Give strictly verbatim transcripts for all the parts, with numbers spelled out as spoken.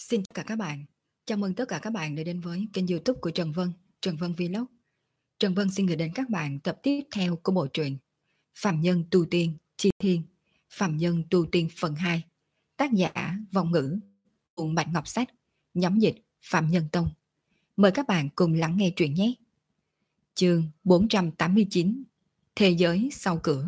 Xin chào các bạn. Chào mừng tất cả các bạn đã đến với kênh YouTube của Trần Vân, Trần Vân Vlog. Trần Vân xin gửi đến các bạn tập tiếp theo của bộ truyện Phạm Nhân Tu Tiên Chi Thiên, Phạm Nhân Tu Tiên phần hai. Tác giả Vọng Ngữ, cùng Bạch Ngọc Sách, nhóm dịch Phạm Nhân Tông. Mời các bạn cùng lắng nghe truyện nhé. Chương bốn trăm tám mươi chín. Thế giới sau cửa.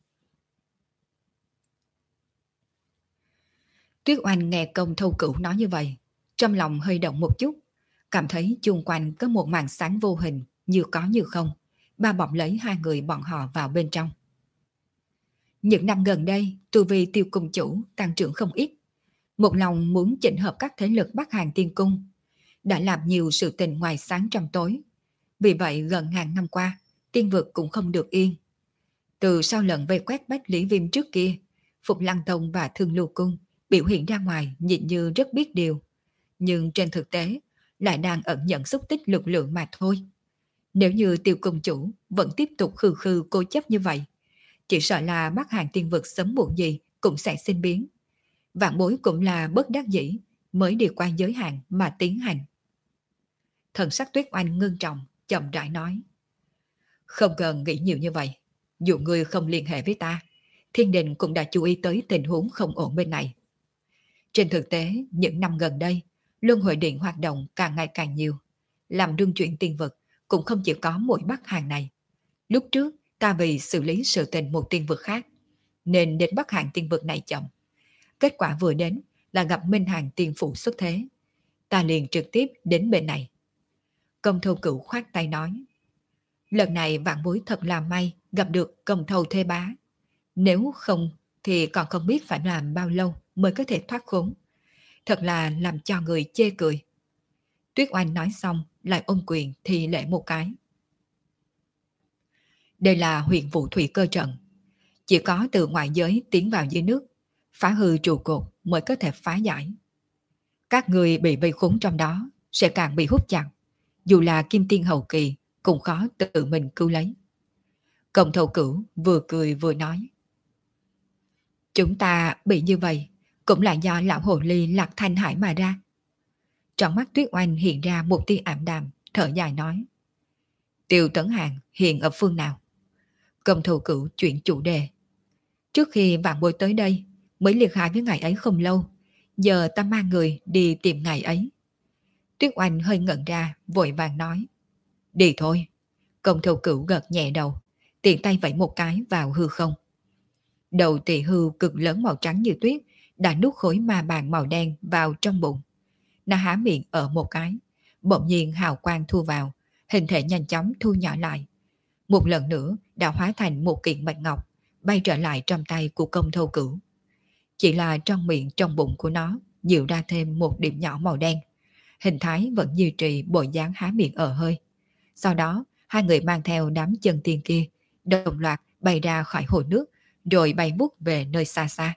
Tuyết Oanh nghe Công Thâu Cửu nói như vậy, trong lòng hơi động một chút, cảm thấy chung quanh có một màn sáng vô hình, như có như không, bao bọc lấy hai người bọn họ vào bên trong. Những năm gần đây, tu vi Tiêu Cung Chủ tăng trưởng không ít, một lòng muốn chỉnh hợp các thế lực Bắc Hàn Tiên Cung, đã làm nhiều sự tình ngoài sáng trong tối. Vì vậy gần ngàn năm qua, tiên vực cũng không được yên. Từ sau lần vây quét Bách Lý Viêm trước kia, Phục Lăng Tông và Thương Lưu Cung biểu hiện ra ngoài nhìn như rất biết điều, nhưng trên thực tế lại đang ẩn nhận xúc tích lực lượng mà thôi. Nếu như Tiêu Cung Chủ vẫn tiếp tục khư khư cố chấp như vậy, chỉ sợ là Bắc Hàn Tiên vực sớm muộn gì cũng sẽ sinh biến. Vạn Bối cũng là bất đắc dĩ mới đi qua giới hạn mà tiến hành. Thần sắc Tuyết Oanh ngưng trọng, chậm rãi nói: Không cần nghĩ nhiều như vậy, dù ngươi không liên hệ với ta, Thiên Đình cũng đã chú ý tới tình huống không ổn bên này. Trên thực tế, những năm gần đây, Luân Hồi Điện hoạt động càng ngày càng nhiều. Làm đương chuyện tiên vực cũng không chỉ có mỗi Bắc Hàn này. Lúc trước, ta vì xử lý sự tình một tiên vực khác, nên đến Bắc Hàn tiên vực này chậm. Kết quả vừa đến là gặp Minh Hàn tiên phụ xuất thế. Ta liền trực tiếp đến bên này. Công Thâu Cửu khoát tay nói: Lần này Vạn Bối thật là may gặp được Công Thâu Thế Bá. Nếu không thì còn không biết phải làm bao lâu mới có thể thoát khốn. Thật là làm cho người chê cười. Tuyết Oanh nói xong lại ôm quyền thì lễ một cái. Đây là huyền vụ thủy cơ trận. Chỉ có từ ngoại giới tiến vào dưới nước, phá hư trụ cột mới có thể phá giải. Các người bị vây khốn trong đó sẽ càng bị hút chặt. Dù là kim tiên hậu kỳ cũng khó tự mình cứu lấy. Công Thâu Cửu vừa cười vừa nói: Chúng ta bị như vậy cũng là do lão hồ ly Lạc Thanh Hải mà ra. Trong mắt Tuyết Oanh hiện ra một tia ảm đạm, thở dài nói: Tiêu Tấn Hàng hiện ở phương nào? Công Thâu Cửu chuyển chủ đề: Trước khi Vạn Bối tới đây mới liệt hại với ngày ấy không lâu, giờ ta mang người đi tìm ngày ấy. Tuyết Oanh hơi ngẩn ra, vội vàng nói: Đi thôi. Công Thâu Cửu gật nhẹ đầu, tiện tay vẫy một cái vào hư không. Đầu tỳ hưu cực lớn màu trắng như tuyết đã nuốt khối ma bàn màu đen vào trong bụng. Nó há miệng ở một cái, bỗng nhiên hào quang thu vào, hình thể nhanh chóng thu nhỏ lại. Một lần nữa đã hóa thành một kiện bạch ngọc, bay trở lại trong tay của Công Thâu Cửu. Chỉ là trong miệng trong bụng của nó nhiều ra thêm một điểm nhỏ màu đen. Hình thái vẫn duy trì bộ dáng há miệng ở hơi. Sau đó hai người mang theo đám chân tiên kia đồng loạt bay ra khỏi hồ nước, rồi bay vút về nơi xa xa.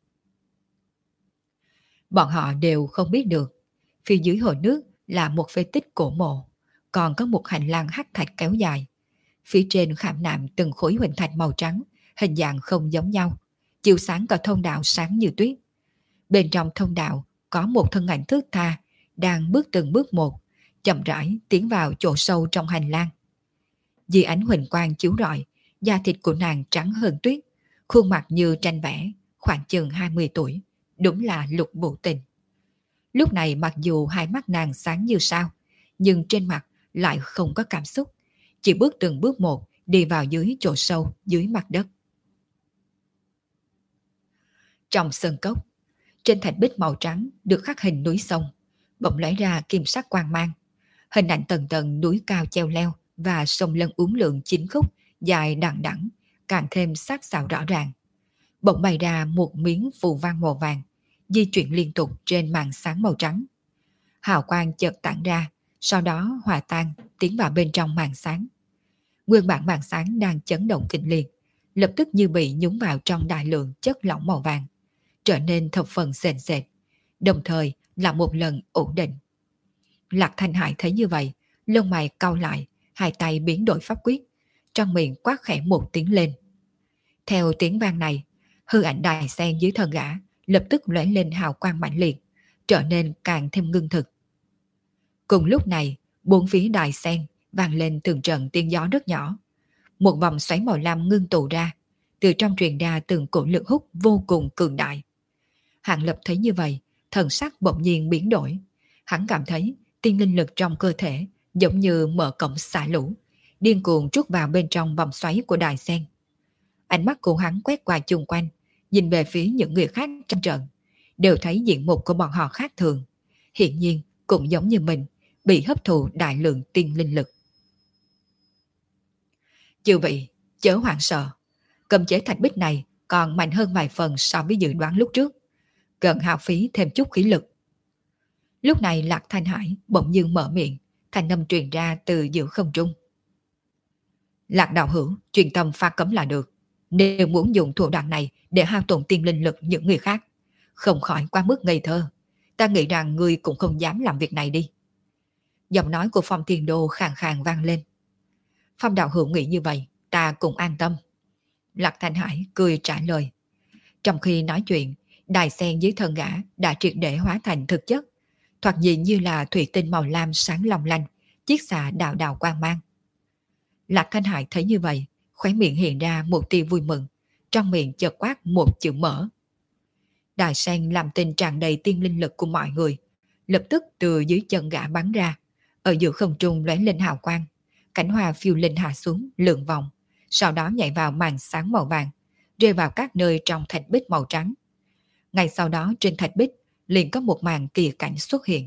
Bọn họ đều không biết được, phía dưới hồ nước là một phế tích cổ mộ, còn có một hành lang hắc thạch kéo dài. Phía trên khảm nạm từng khối huỳnh thạch màu trắng, hình dạng không giống nhau, chiếu sáng cả thông đạo sáng như tuyết. Bên trong thông đạo có một thân ảnh thướt tha, đang bước từng bước một, chậm rãi tiến vào chỗ sâu trong hành lang. Dưới ánh huỳnh quang chiếu rọi, da thịt của nàng trắng hơn tuyết, khuôn mặt như tranh vẽ, khoảng chừng hai mươi tuổi, đúng là Lục Bộ Tình. Lúc này mặc dù hai mắt nàng sáng như sao, nhưng trên mặt lại không có cảm xúc, chỉ bước từng bước một đi vào dưới chỗ sâu dưới mặt đất. Trong sơn cốc, trên thạch bích màu trắng được khắc hình núi sông, bỗng lóe ra kim sắc quang mang, hình ảnh tầng tầng núi cao treo leo và sông lân uốn lượn chín khúc dài đằng đẵng, càng thêm sắc sảo rõ ràng. Bỗng bày ra một miếng phù văn màu vàng, di chuyển liên tục trên màn sáng màu trắng. Hào quang chợt tản ra, sau đó hòa tan tiến vào bên trong màn sáng. Nguyên bản màn sáng đang chấn động kịch liệt, lập tức như bị nhúng vào trong đại lượng chất lỏng màu vàng, trở nên thập phần sền sệt, đồng thời là một lần ổn định. Lạc Thanh Hải thấy như vậy, lông mày cau lại, hai tay biến đổi pháp quyết, trong miệng quát khẽ một tiếng lên. Theo tiếng vang này, hư ảnh đài sen dưới thân gã lập tức lóe lên hào quang mãnh liệt, trở nên càng thêm ngưng thực. Cùng lúc này, bốn phía đài sen vang lên từng trận tiếng gió rất nhỏ. Một vòng xoáy màu lam ngưng tụ ra, từ trong truyền ra từng cổ lực hút vô cùng cường đại. Hàng Lập thấy như vậy, thần sắc bỗng nhiên biến đổi. Hắn cảm thấy tiên linh lực trong cơ thể giống như mở cổng xả lũ, điên cuồng trút vào bên trong vòng xoáy của đài sen. Ánh mắt của hắn quét qua chung quanh, nhìn về phía những người khác trong trận, đều thấy diện mục của bọn họ khác thường. Hiện nhiên cũng giống như mình, bị hấp thụ đại lượng tiên linh lực. Chư vị, chớ hoảng sợ. Cấm chế thạch bích này còn mạnh hơn vài phần so với dự đoán lúc trước. Cần hao phí thêm chút khí lực. Lúc này Lạc Thanh Hải bỗng dưng mở miệng, thanh âm truyền ra từ giữa không trung. Lạc đạo hữu, truyền tâm pha cấm là được. Nếu muốn dùng thủ đoạn này để hao tổn tiên linh lực những người khác, không khỏi quá mức ngây thơ. Ta nghĩ rằng ngươi cũng không dám làm việc này đi. Giọng nói của Phong Thiên Đô khàn khàn vang lên. Phong đạo hữu nghĩ như vậy, ta cũng an tâm. Lạc Thanh Hải cười trả lời. Trong khi nói chuyện, đài sen dưới thân gã đã triệt để hóa thành thực chất, thoạt nhìn như là thủy tinh màu lam sáng long lanh, chiếc xà đạo đạo quang mang. Lạc Thanh Hải thấy như vậy, khóe miệng hiện ra một tia vui mừng, trong miệng chợt quát một chữ mở. Đài sen làm tình tràn đầy tiên linh lực của mọi người, lập tức từ dưới chân gã bắn ra, ở giữa không trung lóe lên hào quang, cảnh hoa phiêu linh hạ xuống lượn vòng, sau đó nhảy vào màn sáng màu vàng, rơi vào các nơi trong thạch bích màu trắng. Ngay sau đó trên thạch bích liền có một màn kỳ cảnh xuất hiện.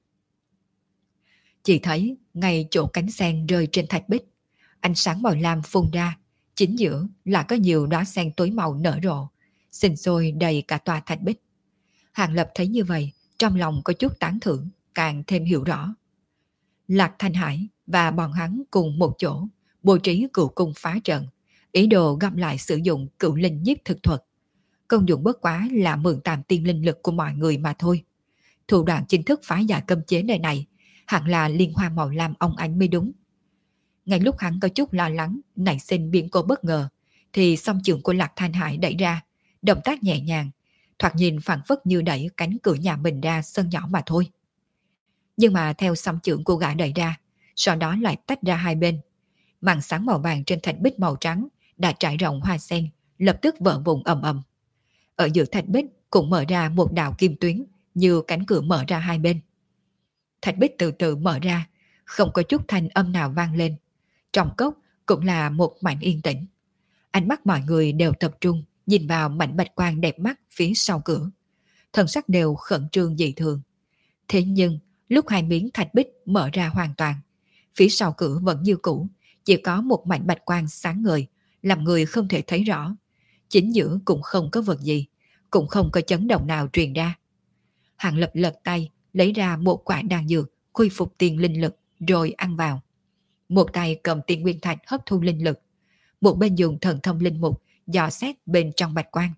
Chỉ thấy ngay chỗ cánh sen rơi trên thạch bích, ánh sáng màu lam phun ra, chính giữa là có nhiều đóa sen tối màu nở rộ, sinh sôi đầy cả tòa thạch bích. Hàng Lập thấy như vậy, trong lòng có chút tán thưởng, càng thêm hiểu rõ. Lạc Thanh Hải và bọn hắn cùng một chỗ bố trí cửu cung phá trận, ý đồ găm lại sử dụng cửu linh nhiếp thực thuật. Công dụng bất quá là mượn tạm tiên linh lực của mọi người mà thôi. Thủ đoạn chính thức phá giải cấm chế này này hẳn là liên hoa màu lam ông ánh mới đúng. Ngay lúc hắn có chút lo lắng nảy sinh biến cố bất ngờ, thì song trường của Lạc Thanh Hải đẩy ra, động tác nhẹ nhàng, thoạt nhìn phảng phất như đẩy cánh cửa nhà mình ra sân nhỏ mà thôi. Nhưng mà theo song trường của gã đẩy ra, sau đó lại tách ra hai bên. Màn sáng màu vàng trên thạch bích màu trắng đã trải rộng hoa sen, lập tức vỡ vụn ầm ầm. Ở giữa thạch bích cũng mở ra một đạo kim tuyến, như cánh cửa mở ra hai bên. Thạch bích từ từ mở ra, không có chút thanh âm nào vang lên. Trong cốc cũng là một mảnh yên tĩnh. Ánh mắt mọi người đều tập trung nhìn vào mảnh bạch quang đẹp mắt phía sau cửa. Thần sắc đều khẩn trương dị thường. Thế nhưng lúc hai miếng thạch bích mở ra hoàn toàn, phía sau cửa vẫn như cũ, chỉ có một mảnh bạch quang sáng ngời, làm người không thể thấy rõ. Chính giữa cũng không có vật gì, cũng không có chấn động nào truyền ra. Hàng Lập lật tay lấy ra một quả đan dược khôi phục tiên linh lực rồi ăn vào. Một tay cầm tiên nguyên thạch hấp thu linh lực, một bên dùng thần thông linh mục dò xét bên trong bạch quang.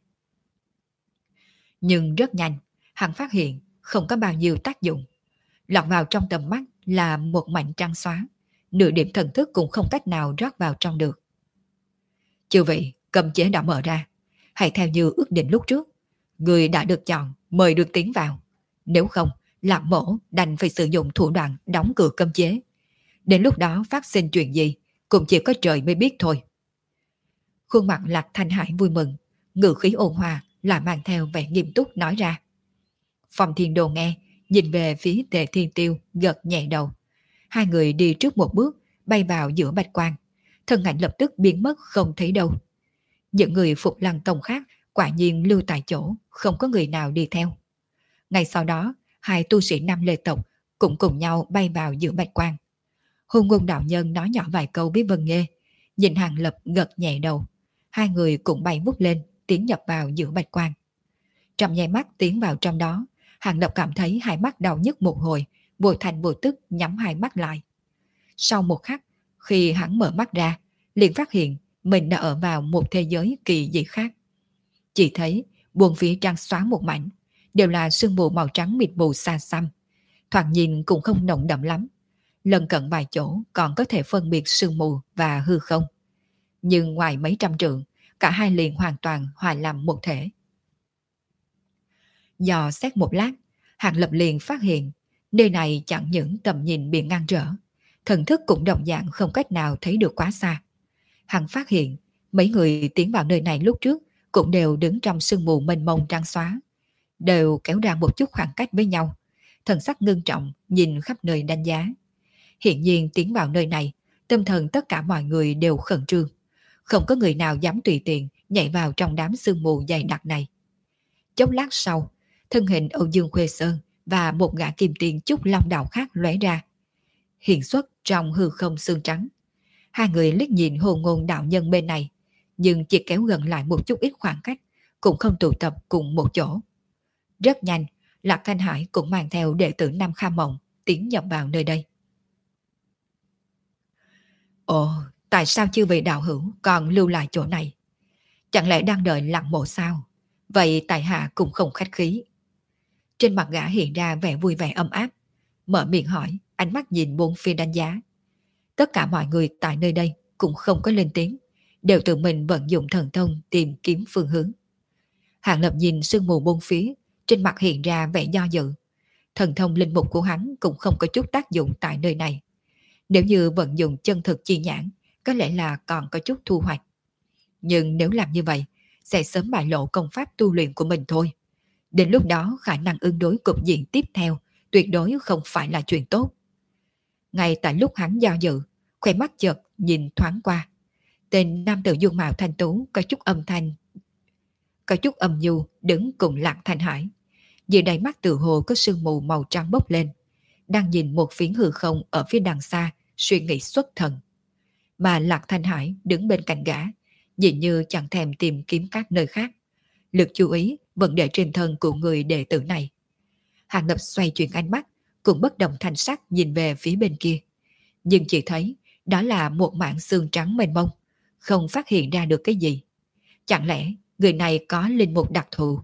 Nhưng rất nhanh, hắn phát hiện không có bao nhiêu tác dụng. Lọt vào trong tầm mắt là một mảnh trắng xóa, nửa điểm thần thức cũng không cách nào rót vào trong được. Chư vị, cấm chế đã mở ra, hãy theo như ước định lúc trước. Người đã được chọn, mời được tiến vào. Nếu không, Lạc Mổ đành phải sử dụng thủ đoạn đóng cửa cấm chế. Đến lúc đó phát sinh chuyện gì, cũng chỉ có trời mới biết thôi. Khuôn mặt Lạc Thanh Hải vui mừng, ngữ khí ôn hòa lại mang theo vẻ nghiêm túc nói ra. Phong Thiên Đồ nghe, nhìn về phía Tề Thiên Tiêu, gật nhẹ đầu. Hai người đi trước một bước, bay vào giữa bạch quang. Thân ảnh lập tức biến mất không thấy đâu. Những người Phục Lăng Tông khác quả nhiên lưu tại chỗ, không có người nào đi theo. Ngay sau đó, hai tu sĩ Nam Lê tộc cũng cùng nhau bay vào giữa bạch quang. Hôn Ngôn đạo nhân nói nhỏ vài câu với Vân Nghê, nhìn Hàng Lập gật nhẹ đầu. Hai người cũng bay vút lên, tiến nhập vào giữa bạch quang. Trong nháy mắt tiến vào trong đó, Hàng Lập cảm thấy hai mắt đau nhức một hồi, vô thành vô tức nhắm hai mắt lại. Sau một khắc, khi hắn mở mắt ra, liền phát hiện mình đã ở vào một thế giới kỳ dị khác. Chỉ thấy buồng phía trăng xóa một mảnh, đều là sương mù màu trắng mịt mù xa xăm, thoạt nhìn cũng không nồng đậm lắm. Lần cận vài chỗ còn có thể phân biệt sương mù và hư không. Nhưng ngoài mấy trăm trượng, cả hai liền hoàn toàn hòa làm một thể. Dò xét một lát, Hàng Lập liền phát hiện, nơi này chẳng những tầm nhìn bị ngăn trở, thần thức cũng đồng dạng không cách nào thấy được quá xa. Hắn phát hiện, mấy người tiến vào nơi này lúc trước cũng đều đứng trong sương mù mênh mông trắng xóa, đều kéo ra một chút khoảng cách với nhau, thần sắc ngưng trọng nhìn khắp nơi đánh giá. Hiện nhiên tiến vào nơi này, tâm thần tất cả mọi người đều khẩn trương, không có người nào dám tùy tiện nhảy vào trong đám sương mù dày đặc này. Chốc lát sau, thân hình Âu Dương Khuê Sơn và một gã kim tiền chút long đạo khác lóe ra, hiện xuất trong hư không xương trắng. Hai người liếc nhìn Hồ Ngôn đạo nhân bên này, nhưng chỉ kéo gần lại một chút ít khoảng cách, cũng không tụ tập cùng một chỗ. Rất nhanh, Lạc Thanh Hải cũng mang theo đệ tử Nam Kha Mộng tiến nhập vào nơi đây. Ồ, tại sao chư vị đạo hữu còn lưu lại chỗ này? Chẳng lẽ đang đợi lặng mộ sao? Vậy tại hạ cũng không khách khí. Trên mặt gã hiện ra vẻ vui vẻ ấm áp, mở miệng hỏi, ánh mắt nhìn bốn phía đánh giá. Tất cả mọi người tại nơi đây cũng không có lên tiếng, đều tự mình vận dụng thần thông tìm kiếm phương hướng. Hàng Lập nhìn sương mù bốn phía, trên mặt hiện ra vẻ do dự. Thần thông linh mục của hắn cũng không có chút tác dụng tại nơi này. Nếu như vận dụng chân thực chi nhãn, có lẽ là còn có chút thu hoạch. Nhưng nếu làm như vậy, sẽ sớm bại lộ công pháp tu luyện của mình thôi. Đến lúc đó khả năng ứng đối cục diện tiếp theo tuyệt đối không phải là chuyện tốt. Ngay tại lúc hắn do dự, khóe mắt chợt nhìn thoáng qua, tên nam tử dung mạo thanh tú có chút âm thanh, có chút âm nhu đứng cùng Lạc Thanh Hải. Dưới đáy mắt tự hồ có sương mù màu trắng bốc lên, đang nhìn một phiến hư không ở phía đằng xa, suy nghĩ xuất thần. Mà Lạc Thanh Hải đứng bên cạnh gã, nhìn như chẳng thèm tìm kiếm các nơi khác. Lực chú ý vẫn để trên thân của người đệ tử này. Hàng Lập xoay chuyển ánh mắt, cũng bất động thanh sắc nhìn về phía bên kia. Nhưng chỉ thấy đó là một mảng xương trắng mênh mông, không phát hiện ra được cái gì. Chẳng lẽ người này có linh mục đặc thù?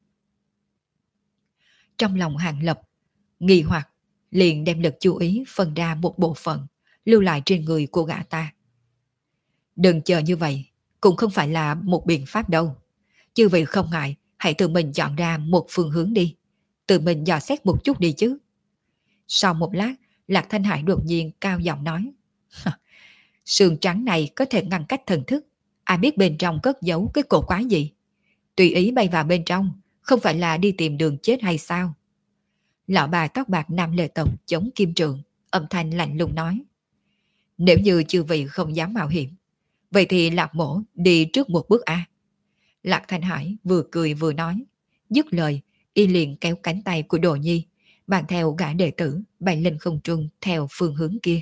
Trong lòng Hàng Lập nghi hoặc, liền đem lực chú ý phân ra một bộ phận, lưu lại trên người của gã ta. Đừng chờ như vậy, cũng không phải là một biện pháp đâu. Chư vị không ngại, hãy tự mình chọn ra một phương hướng đi. Tự mình dò xét một chút đi chứ. Sau một lát, Lạc Thanh Hải đột nhiên cao giọng nói. Sườn trắng này có thể ngăn cách thần thức. Ai biết bên trong cất giấu cái cổ quái gì? Tùy ý bay vào bên trong, không phải là đi tìm đường chết hay sao? Lão bà tóc bạc nam lệ tộc chống kim trượng, âm thanh lạnh lùng nói. Nếu như chư vị không dám mạo hiểm, vậy thì Lạc mổ đi trước một bước a. Lạc Thanh Hải vừa cười vừa nói. Dứt lời, y liền kéo cánh tay của Đồ Nhi, bàn theo gã đệ tử bay lên không trung theo phương hướng kia.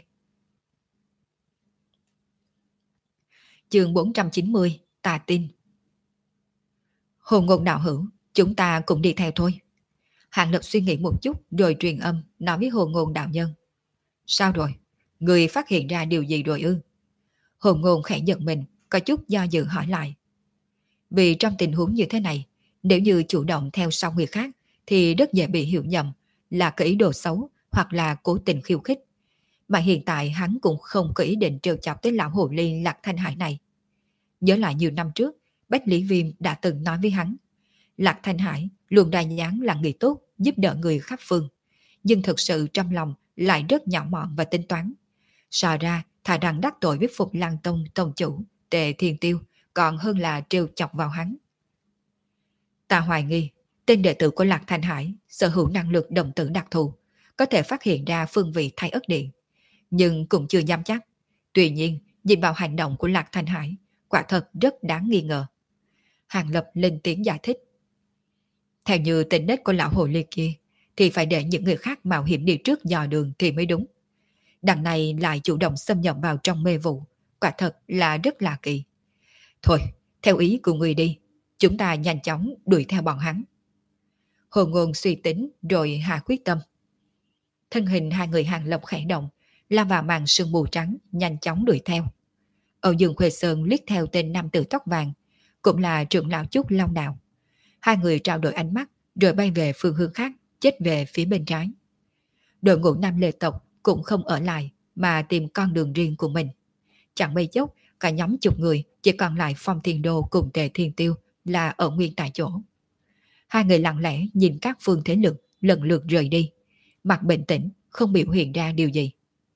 Chương bốn trăm chín mươi, Tà Tin. Hồ Ngôn đạo hữu, chúng ta cũng đi theo thôi. Hàng Lập suy nghĩ một chút rồi truyền âm nói với Hồ Ngôn đạo nhân. Sao rồi? Người phát hiện ra điều gì rồi ư? Hồ Ngôn khẽ giật mình, có chút do dự hỏi lại. Vì trong tình huống như thế này, nếu như chủ động theo sau người khác thì rất dễ bị hiểu nhầm là có ý đồ xấu hoặc là cố tình khiêu khích. Mà hiện tại hắn cũng không có ý định trêu chọc tới lão hồ ly Lạc Thanh Hải này. Nhớ lại nhiều năm trước, Bách Lý Viêm đã từng nói với hắn, Lạc Thanh Hải luôn đa dáng là người tốt, giúp đỡ người khắp phương, nhưng thực sự trong lòng lại rất nhỏ mọn và tính toán. Sợ ra thà rằng đắc tội với Phục Lăng Tông tông chủ Tề Thiên Tiêu còn hơn là trêu chọc vào hắn. Ta hoài nghi tên đệ tử của Lạc Thanh Hải sở hữu năng lực đồng tử đặc thù, có thể phát hiện ra phương vị Thái Ất Điện, nhưng cũng chưa dám chắc. Tuy nhiên, nhìn vào hành động của Lạc Thanh Hải, quả thật rất đáng nghi ngờ. Hàng Lập lên tiếng giải thích. Theo như tính nết của lão hồ ly kia, thì phải để những người khác mạo hiểm đi trước dò đường thì mới đúng. Đằng này lại chủ động xâm nhập vào trong mê vụ, quả thật là rất lạ kỳ. Thôi, theo ý của người đi, chúng ta nhanh chóng đuổi theo bọn hắn. Hồ Ngôn suy tính rồi hạ quyết tâm. Thân hình hai người Hàng Lập khẽ động, lao vào màn sương mù trắng, nhanh chóng đuổi theo. Âu Dương Khuê Sơn liếc theo tên nam tử tóc vàng, cũng là trưởng lão Trúc Long Đạo. Hai người trao đổi ánh mắt rồi bay về phương hướng khác, chết về phía bên trái. Đội ngũ Nam Lê tộc cũng không ở lại mà tìm con đường riêng của mình. Chẳng mấy chốc, cả nhóm chục người chỉ còn lại Phong Thiên Đô cùng Tề Thiên Tiêu là ở nguyên tại chỗ. Hai người lặng lẽ nhìn các phương thế lực lần lượt rời đi, mặt bình tĩnh, không biểu hiện ra điều gì.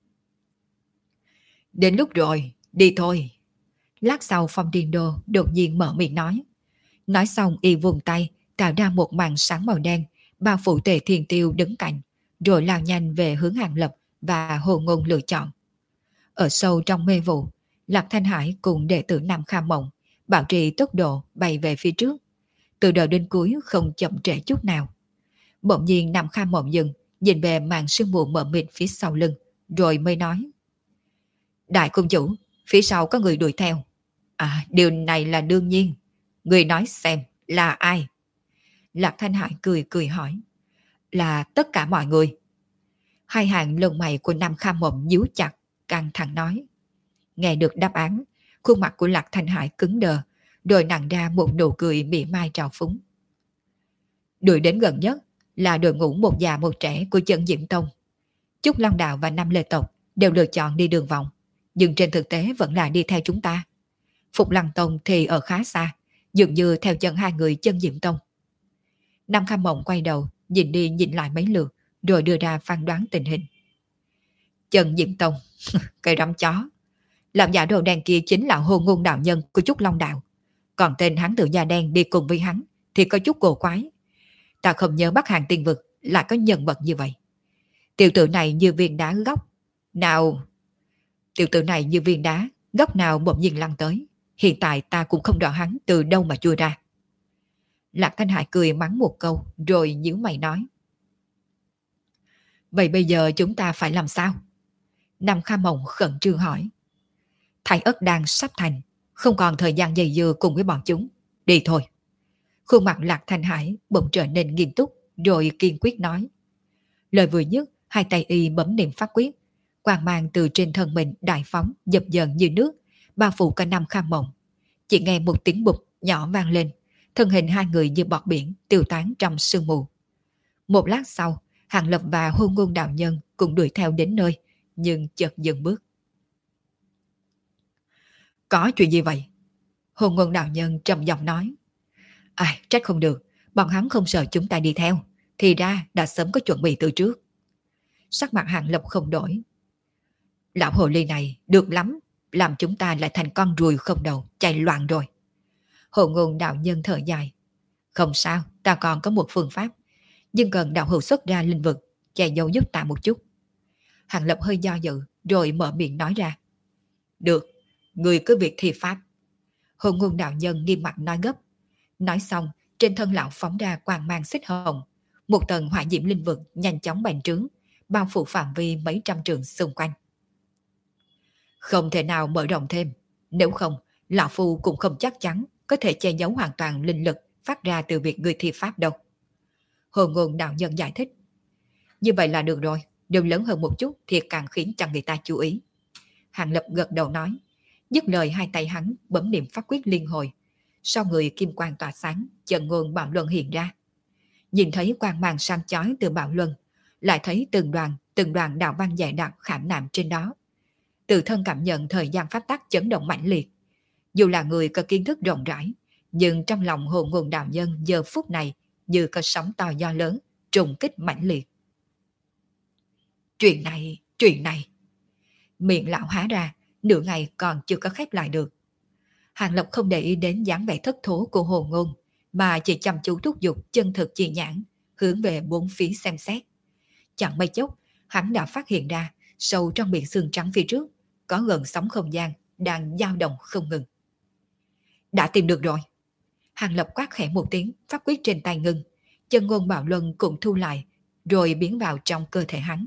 Đến lúc rồi, đi thôi. Lát sau Phong Điên Đô đột nhiên mở miệng nói. Nói xong y vùng tay, tạo ra một màn sáng màu đen, bao phủ Tề Thiên Tiêu đứng cạnh, rồi lao nhanh về hướng Hàng Lập và Hồ Ngôn lựa chọn. Ở sâu trong mê vụ, Lạc Thanh Hải cùng đệ tử Nam Kha Mộng bảo trì tốc độ bay về phía trước, từ đầu đến cuối không chậm trễ chút nào. Bỗng nhiên Nam Kha Mộng dừng, nhìn về màn sương mù mờ mịt phía sau lưng, rồi mới nói: Đại công chủ, phía sau có người đuổi theo. À, điều này là đương nhiên. Người nói xem là ai? Lạc Thanh Hải cười cười hỏi. Là tất cả mọi người. Hai hàng lông mày của Nam Kha Mộng nhíu chặt, căng thẳng nói. Nghe được đáp án, khuôn mặt của Lạc Thanh Hải cứng đờ, rồi nặn ra một nụ cười mỉa mai trào phúng. Đuổi đến gần nhất là đội ngũ một già một trẻ của Chân Diễm Tông. Trúc Long Đạo và Năm Lê Tộc đều lựa chọn đi đường vòng, nhưng trên thực tế vẫn là đi theo chúng ta. Phục Lăng Tông thì ở khá xa, dường như theo chân hai người Chân Diễm Tông. Nam Kha Mộng quay đầu, nhìn đi nhìn lại mấy lượt, rồi đưa ra phán đoán tình hình. Chân Diễm Tông, cây rắm chó. Làm giả đồ đen kia chính là Hồ Ngôn đạo nhân của Trúc Long Đạo. Còn tên hắn tự da đen đi cùng với hắn thì có chút cổ quái. Ta không nhớ Bắc Hàng Tiên Vực lại có nhân vật như vậy. Tiểu tử này như viên đá góc. Nào... Tiểu tử này như viên đá, góc nào bỗng nhiên lăn tới. Hiện tại ta cũng không rõ hắn từ đâu mà chui ra. Lạc Thanh Hải cười mắng một câu, rồi nhíu mày nói. Vậy bây giờ chúng ta phải làm sao? Nam Kha Mộng khẩn trương hỏi. Thái ất đang sắp thành, không còn thời gian dày dưa cùng với bọn chúng. Đi thôi. Khuôn mặt Lạc Thanh Hải bỗng trở nên nghiêm túc, rồi kiên quyết nói. Lời vừa dứt, hai tay y bấm niệm pháp quyết. Quang mang từ trên thân mình đại phóng, dập dờn như nước, bao phủ cả Nam Kha Mộng. Chỉ nghe một tiếng bụp nhỏ vang lên, thân hình hai người như bọt biển tiêu tán trong sương mù. Một lát sau, Hàng Lập và Hôn Ngôn đạo nhân cũng đuổi theo đến nơi, nhưng chợt dừng bước. Có chuyện gì vậy? Hôn Ngôn đạo nhân trầm giọng nói. Ai, trách không được, bọn hắn không sợ chúng ta đi theo, thì ra đã sớm có chuẩn bị từ trước. Sắc mặt Hàng Lập không đổi. Lão hồ ly này được lắm, làm chúng ta lại thành con ruồi không đầu, chạy loạn rồi. Hồ Ngôn đạo nhân thở dài. Không sao, ta còn có một phương pháp, nhưng cần đạo hữu xuất ra linh vực, che giấu giúp ta một chút. Hàng Lập hơi do dự, rồi mở miệng nói ra. Được, người cứ việc thi pháp. Hồ Ngôn đạo nhân nghiêm mặt nói gấp. Nói xong, trên thân lão phóng ra quang mang xích hồng, một tầng hỏa diễm linh vực nhanh chóng bành trướng, bao phủ phạm vi mấy trăm trượng xung quanh. Không thể nào mở rộng thêm, nếu không, lão phu cũng không chắc chắn có thể che giấu hoàn toàn linh lực phát ra từ việc người thi pháp đâu. Hồ Ngôn đạo nhân giải thích. Như vậy là được rồi, đều lớn hơn một chút thì càng khiến cho người ta chú ý. Hàng Lập gật đầu nói. Dứt lời hai tay hắn bấm niệm pháp quyết liên hồi. Sau người kim quang tỏa sáng, chân ngôn bạo luân hiện ra. Nhìn thấy quang mang sang chói từ bạo luân, lại thấy từng đoàn, từng đoàn đạo văn dày đặc khảm nạm trên đó. Tự thân cảm nhận thời gian pháp tắc chấn động mãnh liệt. Dù là người có kiến thức rộng rãi, nhưng trong lòng Hồ Ngôn đạo nhân giờ phút này như có sóng to gió lớn, trùng kích mãnh liệt. Chuyện này, chuyện này. Miệng lão há ra, nửa ngày còn chưa có khép lại được. Hàng Lập không để ý đến dáng vẻ thất thố của Hồ Ngôn, mà chỉ chăm chú thúc giục chân thực chi nhãn, hướng về bốn phía xem xét. Chẳng mấy chốc, hắn đã phát hiện ra, sâu trong biển xương trắng phía trước, có gần sóng không gian đang dao động không ngừng. Đã tìm được rồi. Hàng Lập quát khẽ một tiếng, pháp quyết trên tay ngưng, chân ngôn bạo luân cũng thu lại, rồi biến vào trong cơ thể hắn.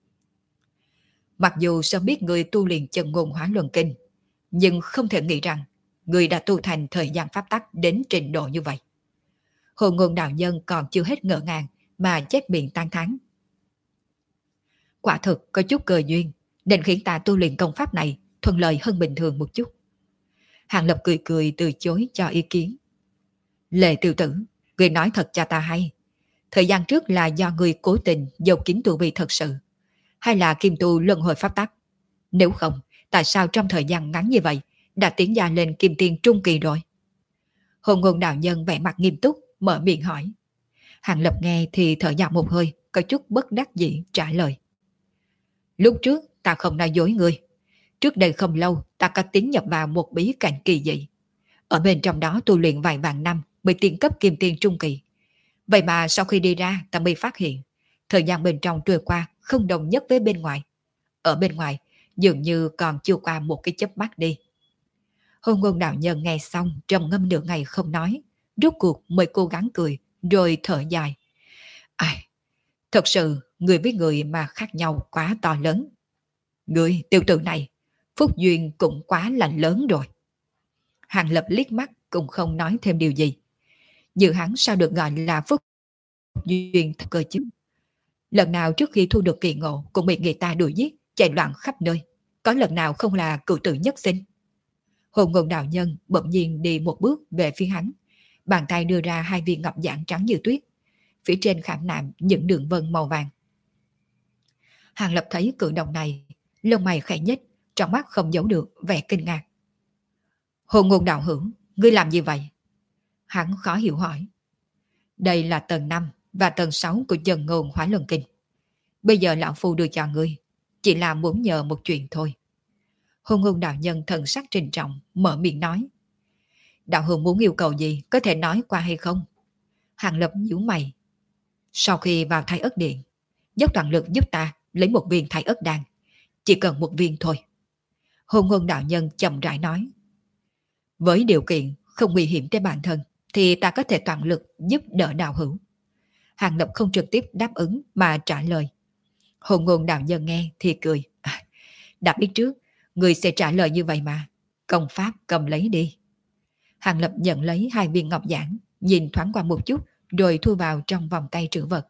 Mặc dù sớm biết người tu luyện chân ngôn hóa luân kinh, nhưng không thể nghĩ rằng người đã tu thành thời gian pháp tắc đến trình độ như vậy. Hồ Ngôn đạo nhân còn chưa hết ngỡ ngàng mà chép miệng tán thán. Quả thực có chút cơ duyên, nên khiến ta tu luyện công pháp này thuận lợi hơn bình thường một chút. Hàng Lập cười cười từ chối cho ý kiến. Lệ tiểu tử, người nói thật cho ta hay. Thời gian trước là do người cố tình giấu kín tu vi thật sự, hay là kim tu luân hồi pháp tắc? Nếu không, tại sao trong thời gian ngắn như vậy đã tiến gia lên kim tiên trung kỳ rồi? Hồ Ngôn đạo nhân vẻ mặt nghiêm túc, mở miệng hỏi. Hàng Lập nghe thì thở dài một hơi, có chút bất đắc dĩ trả lời. Lúc trước ta không nói dối ngươi. Trước đây không lâu ta có tiến nhập vào một bí cảnh kỳ dị. Ở bên trong đó tu luyện vài vạn năm mới tiến cấp kim tiên trung kỳ. Vậy mà sau khi đi ra ta mới phát hiện thời gian bên trong trôi qua không đồng nhất với bên ngoài. Ở bên ngoài dường như còn chưa qua một cái chớp mắt đi. Hôn ngôn đạo nhân nghe xong trầm ngâm nửa ngày không nói. Rốt cuộc mới cố gắng cười rồi thở dài. Ai, thật sự người với người mà khác nhau quá to lớn. Người tiểu tử này phúc duyên cũng quá là lớn rồi. Hàng Lập liếc mắt cũng không nói thêm điều gì. Như hắn sao được gọi là phúc duyên thật cơ chứ. Lần nào trước khi thu được kỳ ngộ cũng bị người ta đuổi giết, chạy loạn khắp nơi. Có lần nào không là cựu tử nhất sinh. Hồn ngôn đạo nhân bỗng nhiên đi một bước về phía hắn. Bàn tay đưa ra hai viên ngọc giản trắng như tuyết. Phía trên khảm nạm những đường vân màu vàng. Hàng Lập thấy cử động này, lông mày khẽ nhếch, trong mắt không giấu được vẻ kinh ngạc. Hồn ngôn đạo hữu, ngươi làm gì vậy? Hắn khó hiểu hỏi. Đây là tầng năm và tầng sáu của Dần Ngôn Hỏa Luân Kinh. Bây giờ lão phu đưa cho ngươi, chỉ là muốn nhờ một chuyện thôi. Hồn ngôn đạo nhân thần sắc trịnh trọng, mở miệng nói. Đạo hữu muốn yêu cầu gì, có thể nói qua hay không? Hàng Lập nhíu mày. Sau khi vào Thái Ất Điện, dốc toàn lực giúp ta lấy một viên Thái Ất Đan. Chỉ cần một viên thôi. Hồn ngôn đạo nhân chậm rãi nói. Với điều kiện không nguy hiểm tới bản thân, thì ta có thể toàn lực giúp đỡ đạo hữu. Hàng Lập không trực tiếp đáp ứng mà trả lời. Hồn ngôn đạo nhân nghe thì cười. À, đã biết trước, người sẽ trả lời như vậy mà. Công pháp cầm lấy đi. Hàng Lập nhận lấy hai viên ngọc giản, nhìn thoáng qua một chút, rồi thu vào trong vòng tay trữ vật.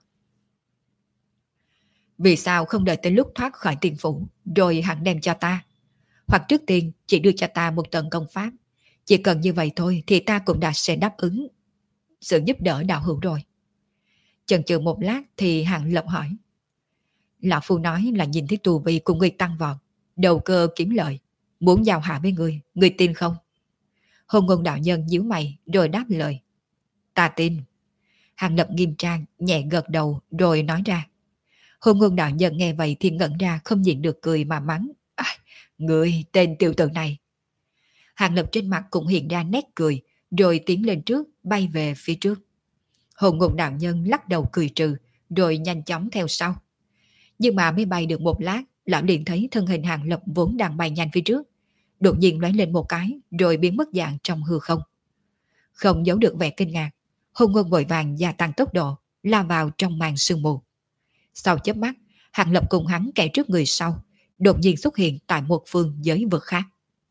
Vì sao không đợi tới lúc thoát khỏi tiền phủ, rồi hẳn đem cho ta? Hoặc trước tiên chỉ đưa cho ta một tầng công pháp. Chỉ cần như vậy thôi thì ta cũng đã sẽ đáp ứng sự giúp đỡ đạo hữu rồi. Chần chừ một lát thì Hàng Lập hỏi. Lão phu nói là nhìn thấy tu vi của người tăng vọt, đầu cơ kiếm lợi, muốn giao hạ với người, người tin không? Hồn ngôn đạo nhân nhíu mày rồi đáp lời. Ta tin. Hàng Lập nghiêm trang, nhẹ gật đầu rồi nói ra. Hồn ngôn đạo nhân nghe vậy thì ngẩn ra không nhịn được cười mà mắng. À, người tên tiểu tử này. Hàng Lập trên mặt cũng hiện ra nét cười, rồi tiến lên trước, bay về phía trước. Hồn ngôn đạo nhân lắc đầu cười trừ, rồi nhanh chóng theo sau. Nhưng mà mới bay được một lát, lão liền thấy thân hình Hàng Lập vốn đang bay nhanh phía trước. Đột nhiên lóe lên một cái, rồi biến mất dạng trong hư không. Không giấu được vẻ kinh ngạc, hồn ngôn vội vàng gia tăng tốc độ, lao vào trong màn sương mù. Sau chớp mắt, Hàng Lập cùng hắn kẻ trước người sau, đột nhiên xuất hiện tại một phương giới vực khác.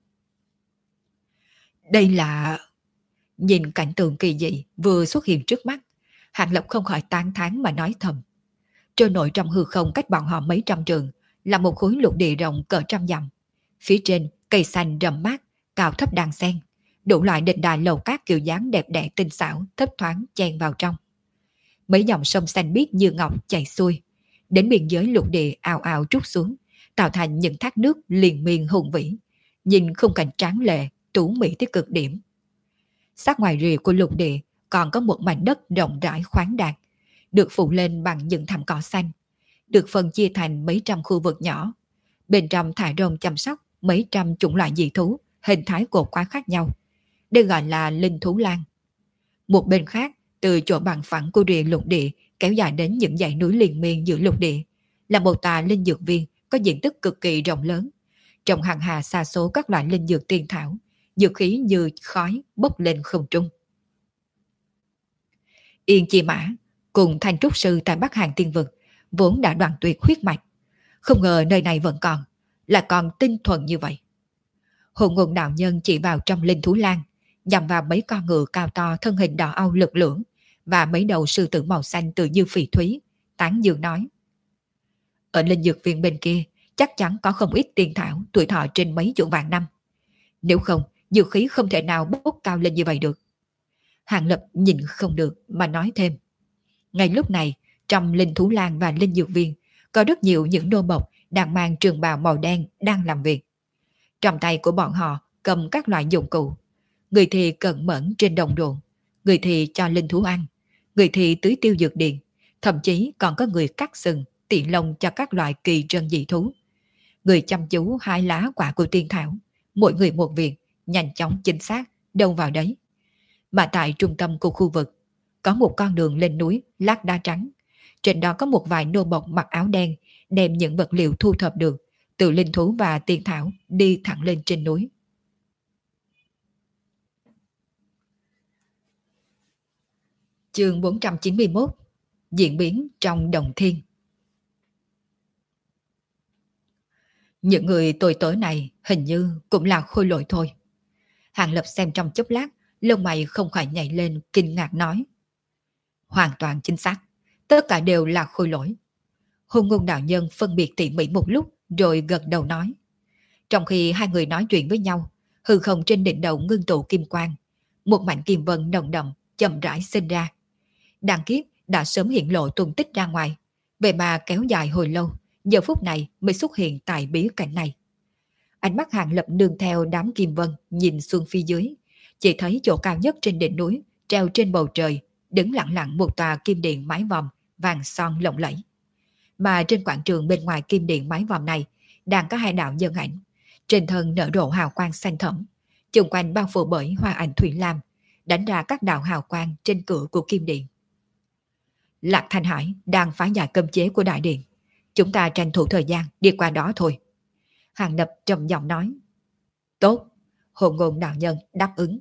Đây là... Nhìn cảnh tượng kỳ dị vừa xuất hiện trước mắt, Hàng Lập không khỏi tán thán mà nói thầm. Trôi nổi trong hư không cách bọn họ mấy trăm trường là một khối lục địa rộng cỡ trăm dặm. Phía trên cây xanh rậm mát, cao thấp đan xen, đủ loại định đài lầu cát kiểu dáng đẹp đẽ tinh xảo thấp thoáng chen vào trong. Mấy dòng sông xanh biếc như ngọc chảy xuôi, đến biên giới lục địa ào ào trút xuống, tạo thành những thác nước liền miên hùng vĩ, nhìn khung cảnh tráng lệ, tú mỹ tới cực điểm. Sát ngoài rìa của lục địa còn có một mảnh đất rộng rãi khoáng đạt, được phủ lên bằng những thảm cỏ xanh, được phân chia thành mấy trăm khu vực nhỏ. Bên trong thả rông chăm sóc mấy trăm chủng loại dị thú, hình thái cột quá khác nhau. Đây gọi là linh thú lan. Một bên khác, từ chỗ bằng phẳng của rìa lục địa kéo dài đến những dãy núi liền miên giữa lục địa, là một tòa linh dược viên có diện tích cực kỳ rộng lớn. Trong hàng hà xa số các loại linh dược tiên thảo, dược khí như khói bốc lên không trung. Yên Chi Mã cùng Thanh Trúc Sư tại Bắc Hàng Tiên Vực vốn đã đoạn tuyệt huyết mạch, không ngờ nơi này vẫn còn, là còn tinh thuần như vậy. Hồn ngôn đạo nhân chỉ vào trong linh thú lan, nhằm vào mấy con ngựa cao to thân hình đỏ au lực lưỡng và mấy đầu sư tử màu xanh tự như phỉ thúy, tán dương nói. Ở linh dược viện bên kia chắc chắn có không ít tiên thảo tuổi thọ trên mấy chục vạn năm. Nếu không, dược khí không thể nào bốc cao lên như vậy được. Hàng Lập nhìn không được mà nói thêm. Ngay lúc này, trong linh thú lan và linh dược viên có rất nhiều những nô bộc đang mang trường bào màu đen đang làm việc. Trong tay của bọn họ cầm các loại dụng cụ. Người thì cẩn mẫn trên đồng ruộng, người thì cho linh thú ăn, Người thì tưới tiêu dược điền, thậm chí còn có người cắt sừng, tỉ lông cho các loại kỳ trân dị thú. Người chăm chú hai lá quả của tiên thảo, mỗi người một việc, nhanh chóng chính xác, đâu vào đấy. Mà tại trung tâm của khu vực, có một con đường lên núi lát đá trắng. Trên đó có một vài nô bộc mặc áo đen, đem những vật liệu thu thập được từ linh thú và tiên thảo đi thẳng lên trên núi. Chương bốn trăm chín mươi mốt. Diễn biến trong đồng thiên. Những người tồi tớ này hình như cũng là khôi lỗi thôi. Hàng Lập xem trong chốc lát, lông mày không khỏi nhảy lên kinh ngạc nói. Hoàn toàn chính xác, tất cả đều là khôi lỗi. Hôn Ngôn đạo nhân phân biệt tỉ mỉ một lúc rồi gật đầu nói. Trong khi hai người nói chuyện với nhau, hư không trên đỉnh đầu ngưng tụ kim quang, một mảnh kim vân nồng đậm chậm rãi sinh ra. Đàn kiếp đã sớm hiện lộ tung tích ra ngoài, vậy mà kéo dài hồi lâu, giờ phút này mới xuất hiện tại bí cảnh này. Ánh mắt Hàng Lập nương theo đám kim vân nhìn xuống phía dưới, chỉ thấy chỗ cao nhất trên đỉnh núi, treo trên bầu trời, đứng lặng lặng một tòa kim điện mái vòm vàng son lộng lẫy. Mà trên quảng trường bên ngoài kim điện mái vòm này, đang có hai đạo nhân ảnh, trên thân nở rộ hào quang xanh thẫm, xung quanh bao phủ bởi hoa ảnh thủy lam, đánh ra các đạo hào quang trên cửa của kim điện. Lạc Thanh Hải đang phá giải cấm chế của đại điện, chúng ta tranh thủ thời gian đi qua đó thôi. Hàng Lập trầm giọng nói. Tốt, Hồn Ngôn đạo nhân đáp ứng.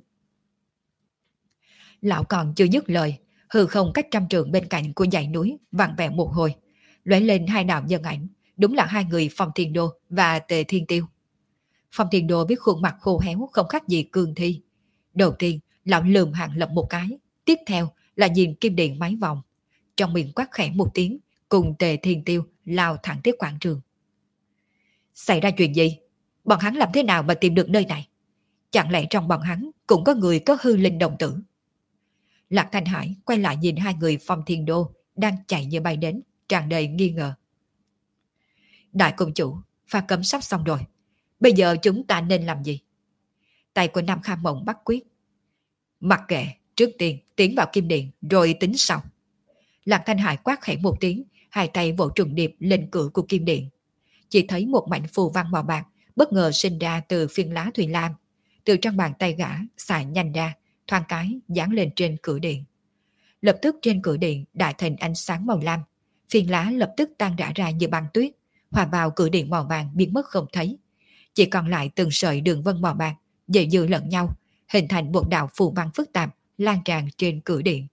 Lão còn chưa dứt lời, hư không cách trăm trượng bên cạnh của dãy núi vặn vẹo một hồi, lóe lên hai đạo nhân ảnh, đúng là hai người Phong Thiên Đô và Tề Thiên Tiêu. Phong Thiên Đô biết khuôn mặt khô héo không khác gì cương thi. Đầu tiên, lão lườm Hàng Lập một cái, tiếp theo là nhìn kim điện máy vòng, trong miệng quát khẽ một tiếng, cùng Tề Thiên Tiêu lao thẳng tới quảng trường. Xảy ra chuyện gì? Bọn hắn làm thế nào mà tìm được nơi này? Chẳng lẽ trong bọn hắn cũng có người có hư linh đồng tử? Lạc Thanh Hải quay lại nhìn hai người Phong Thiên Đô đang chạy như bay đến, tràn đầy nghi ngờ. Đại công chủ, pha cấm sắp xong rồi. Bây giờ chúng ta nên làm gì? Tay của Nam Kha Mộng bắt quyết. Mặc kệ, trước tiên tiến vào kim điện rồi tính sau. Lạc Thanh Hải quát khẽ một tiếng, hai tay vỗ trùng điệp lên cửa của kim điện. Chỉ thấy một mảnh phù văn màu bạc bất ngờ sinh ra từ phiên lá thủy lam, từ trong bàn tay gã xài nhanh ra, thoáng cái dán lên trên cửa điện. Lập tức trên cửa điện đại thành ánh sáng màu lam, phiên lá lập tức tan rã ra như băng tuyết, hòa vào cửa điện màu vàng biến mất không thấy. Chỉ còn lại từng sợi đường vân màu bạc dày dư lẫn nhau, hình thành một đạo phù văn phức tạp lan tràn trên cửa điện.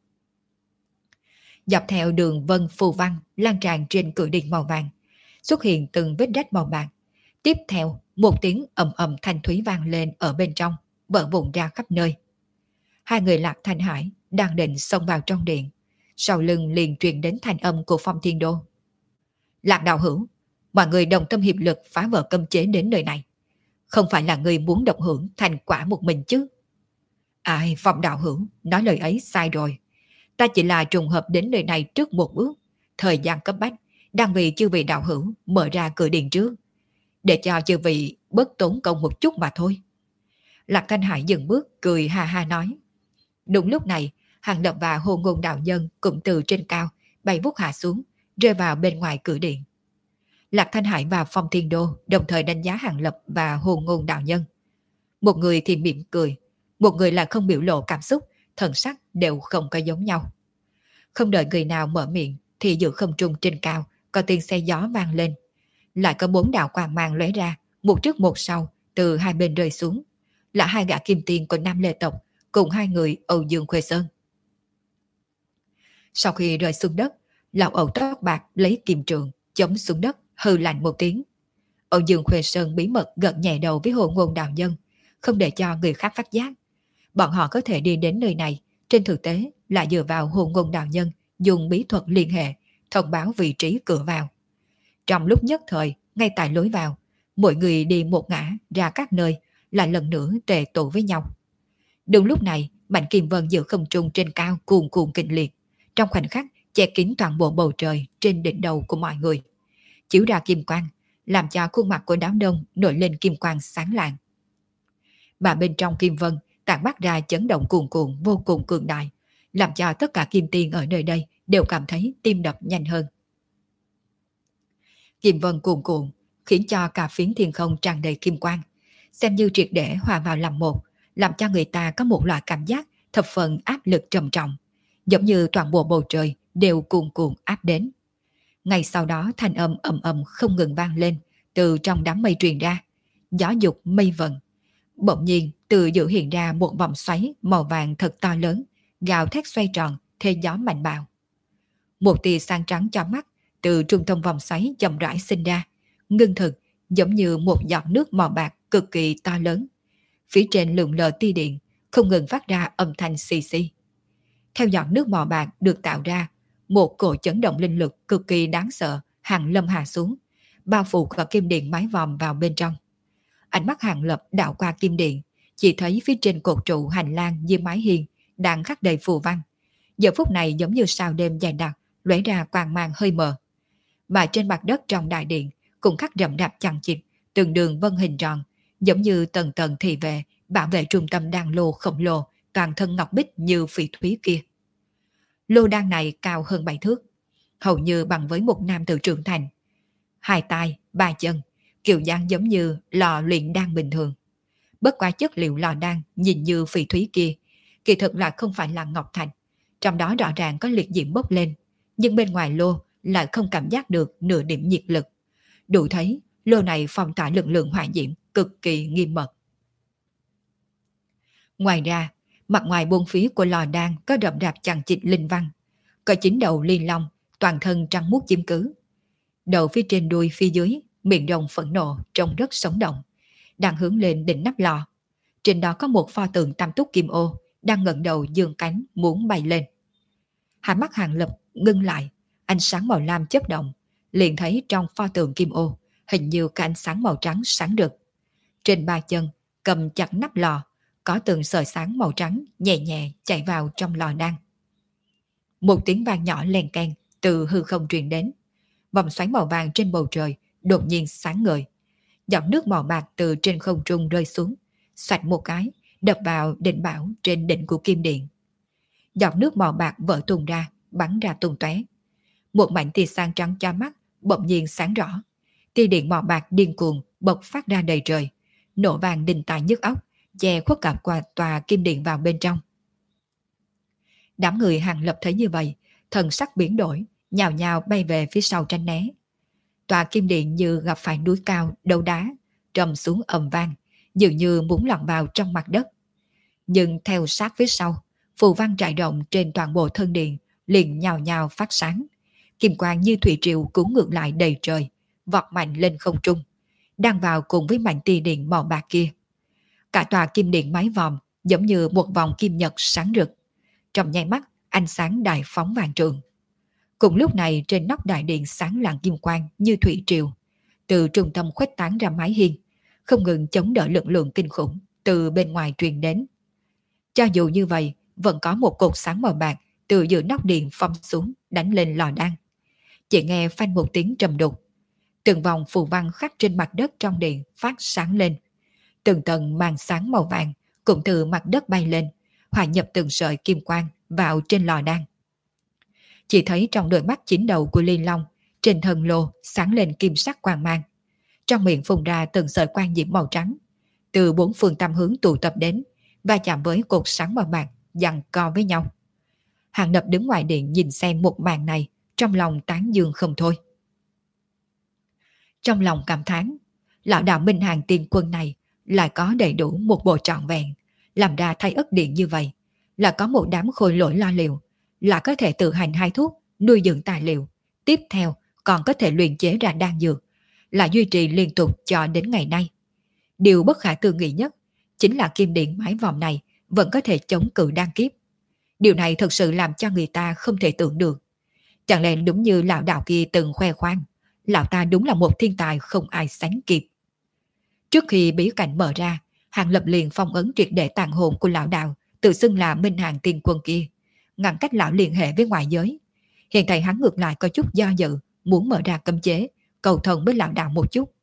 Dọc theo đường vân phù văn lan tràn trên cửa điện màu vàng, xuất hiện từng vết rách màu bạc. Tiếp theo, một tiếng ầm ầm thanh thúy vang lên ở bên trong, vỡ vụn ra khắp nơi. Hai người Lạc Thanh Hải đang định xông vào trong điện, sau lưng liền truyền đến thanh âm của Phong Thiên Đô. Lạc đạo hữu, mọi người đồng tâm hiệp lực phá vỡ cấm chế đến nơi này. Không phải là người muốn độc hưởng thành quả một mình chứ? Ai, Phong đạo hữu, nói lời ấy sai rồi. Ta chỉ là trùng hợp đến nơi này trước một bước, thời gian cấp bách, đang vì chư vị đạo hữu mở ra cửa điện trước, để cho chư vị bớt tốn công một chút mà thôi. Lạc Thanh Hải dừng bước cười ha ha nói. Đúng lúc này, Hàng Lập và Hồn Ngôn đạo nhân cũng từ trên cao bay vút hạ xuống, rơi vào bên ngoài cửa điện. Lạc Thanh Hải và Phong Thiên Đô đồng thời đánh giá Hàng Lập và Hồn Ngôn đạo nhân. Một người thì mỉm cười, một người là không biểu lộ cảm xúc, thần sắc đều không có giống nhau. Không đợi người nào mở miệng thì giữa không trung trên cao có tiếng xe gió vang lên. Lại có bốn đạo quang mang lóe ra, một trước một sau, từ hai bên rơi xuống. Là hai gã kim tiên của Nam Lê tộc cùng hai người Âu Dương Khuê Sơn. Sau khi rơi xuống đất, lão Âu tóc bạc lấy kim trường chống xuống đất, hừ lạnh một tiếng. Âu Dương Khuê Sơn bí mật gật nhẹ đầu với Hồn Ngôn đạo nhân, không để cho người khác phát giác. Bọn họ có thể đi đến nơi này, trên thực tế là dựa vào Hồn Ngôn đạo nhân dùng bí thuật liên hệ, thông báo vị trí cửa vào. Trong lúc nhất thời, ngay tại lối vào, mỗi người đi một ngã ra các nơi, lại lần nữa tề tụ với nhau. Đúng lúc này, mảnh kim vân giữa không trung trên cao cuồn cuộn kịch liệt, trong khoảnh khắc che kín toàn bộ bầu trời trên đỉnh đầu của mọi người, chiếu ra kim quang, làm cho khuôn mặt của đám đông nổi lên kim quang sáng lạng. Mà bên trong kim vân tản mát ra chấn động cuồn cuộn vô cùng cường đại, làm cho tất cả kim tiên ở nơi đây đều cảm thấy tim đập nhanh hơn. Kim vân cuồn cuộn, khiến cho cả phiến thiên không tràn đầy kim quang, xem như triệt để hòa vào làm một, làm cho người ta có một loại cảm giác thập phần áp lực trầm trọng, giống như toàn bộ bầu trời đều cuồn cuộn áp đến. Ngay sau đó thanh âm ầm ầm không ngừng vang lên từ trong đám mây truyền ra, gió dục mây vần. Bỗng nhiên từ giữa hiện ra một vòng xoáy màu vàng thật to lớn, gào thét xoay tròn, theo gió mạnh bạo. Một tia sáng trắng cho mắt từ trung tâm vòng xoáy chậm rãi sinh ra, ngưng thực giống như một giọt nước màu bạc cực kỳ to lớn. Phía trên lượn lờ tia điện, không ngừng phát ra âm thanh xì xì. Theo giọt nước màu bạc được tạo ra, một cổ chấn động linh lực cực kỳ đáng sợ hàng lâm hạ xuống, bao phủ cả kim điện mái vòm vào bên trong. Ánh mắt Hàng Lập đảo qua kim điện, chỉ thấy phía trên cột trụ hành lang dưới mái hiên đang khắc đầy phù văn. Giờ phút này giống như sao đêm dày đặc, lóe ra quang mang hơi mờ. Mà trên mặt đất trong đại điện cũng khắc rậm rạp chằng chịt, từng đường vân hình tròn, giống như tầng tầng thị vệ bảo vệ trung tâm đan lô khổng lồ, toàn thân ngọc bích như phỉ thúy kia. Lô đan này cao hơn bảy thước, hầu như bằng với một nam tử trưởng thành. Hai tay, ba chân, kiểu dáng giống như lò luyện đan bình thường. Bất quá chất liệu lò đan nhìn như phỉ thúy kia, kỳ thực là không phải là ngọc thạch, trong đó rõ ràng có liệt diễm bốc lên, nhưng bên ngoài lô lại không cảm giác được nửa điểm nhiệt lực. Đủ thấy lô này phong tỏa lực lượng hỏa diễm cực kỳ nghiêm mật. Ngoài ra, mặt ngoài bốn phía của lò đan có rậm rạp chằng chịt linh văn, có chín đầu liên long, toàn thân trắng muốt chiếm cứ. Đầu phía trên đuôi phía dưới, miệng rồng phẫn nộ trông rất sống động, đang hướng lên đỉnh nắp lò. Trên đó có một pho tượng tam túc kim ô đang ngẩng đầu giương cánh muốn bay lên. Hai mắt Hàng Lập ngưng lại, ánh sáng màu lam chớp động, liền thấy trong pho tượng kim ô hình như có ánh sáng màu trắng sáng rực. Trên ba chân cầm chặt nắp lò, có từng sợi sáng màu trắng nhẹ nhẹ chạy vào trong lò đan. Một tiếng vang nhỏ len keng từ hư không truyền đến. Vòng xoáy màu vàng trên bầu trời đột nhiên sáng ngời. Giọt nước màu bạc từ trên không trung rơi xuống, xoạch một cái, đập vào đỉnh bảo trên đỉnh của kim điện. Giọt nước màu bạc vỡ tung ra, bắn ra tung tóe. Một mảnh tia sáng trắng cho mắt bỗng nhiên sáng rõ. Tia điện màu bạc điên cuồng bộc phát ra đầy trời, nổ vàng đinh tai nhức óc, che khuất cả qua tòa kim điện vào bên trong. Đám người Hàng Lập thấy như vậy, thần sắc biến đổi, nhào nhào bay về phía sau tránh né. Tòa kim điện như gặp phải núi cao, đấu đá, trầm xuống ầm vang, dường như muốn lọt vào trong mặt đất. Nhưng theo sát phía sau, phù văn trải rộng trên toàn bộ thân điện liền nhào nhào phát sáng. Kim quang như thủy triều cuốn ngược lại đầy trời, vọt mạnh lên không trung, đang vào cùng với mảnh tia điện màu bạc kia. Cả tòa kim điện mái vòm giống như một vòng kim nhật sáng rực. Trong nháy mắt, ánh sáng đại phóng vàng trường. Cùng lúc này trên nóc đại điện sáng lạng kim quang như thủy triều, từ trung tâm khuếch tán ra mái hiên, không ngừng chống đỡ lực lượng kinh khủng từ bên ngoài truyền đến. Cho dù như vậy, vẫn có một cột sáng màu bạc từ giữa nóc điện phong xuống đánh lên lò đan. Chỉ nghe phanh một tiếng trầm đục, từng vòng phù văn khắc trên mặt đất trong điện phát sáng lên. Từng tầng màn sáng màu vàng cũng từ mặt đất bay lên, hòa nhập từng sợi kim quang vào trên lò đan. Chỉ thấy trong đôi mắt chín đầu của Liên Long, trên thân lô sáng lên kim sắc quang mang. Trong miệng phun ra từng sợi quang diễm màu trắng, từ bốn phương tám hướng tụ tập đến, và chạm với cột sáng màu bạc, giằng co với nhau. Hàng Lập đứng ngoài điện nhìn xem một màn này, trong lòng tán dương không thôi. Trong lòng cảm thán, lão đạo Minh Hàng tiên quân này lại có đầy đủ một bộ trọn vẹn, làm ra thay ất điện như vậy, là có một đám khôi lỗi lo liệu, là có thể tự hành hai thuốc, nuôi dưỡng tài liệu, tiếp theo còn có thể luyện chế ra đan dược, là duy trì liên tục cho đến ngày nay. Điều bất khả tư nghị nhất chính là kim điện mái vòm này vẫn có thể chống cự đan kiếp. Điều này thật sự làm cho người ta không thể tưởng được. Chẳng lẽ đúng như lão đạo kia từng khoe khoang, lão ta đúng là một thiên tài không ai sánh kịp. Trước khi bí cảnh mở ra, Hàng Lập liền phong ấn triệt để tàn hồn của lão đạo, tự xưng là Minh Hàng tiên quân kia, ngăn cách lão liên hệ với ngoại giới. Hiện tại hắn ngược lại có chút do dự, muốn mở ra cấm chế, cầu thần với lão đạo một chút.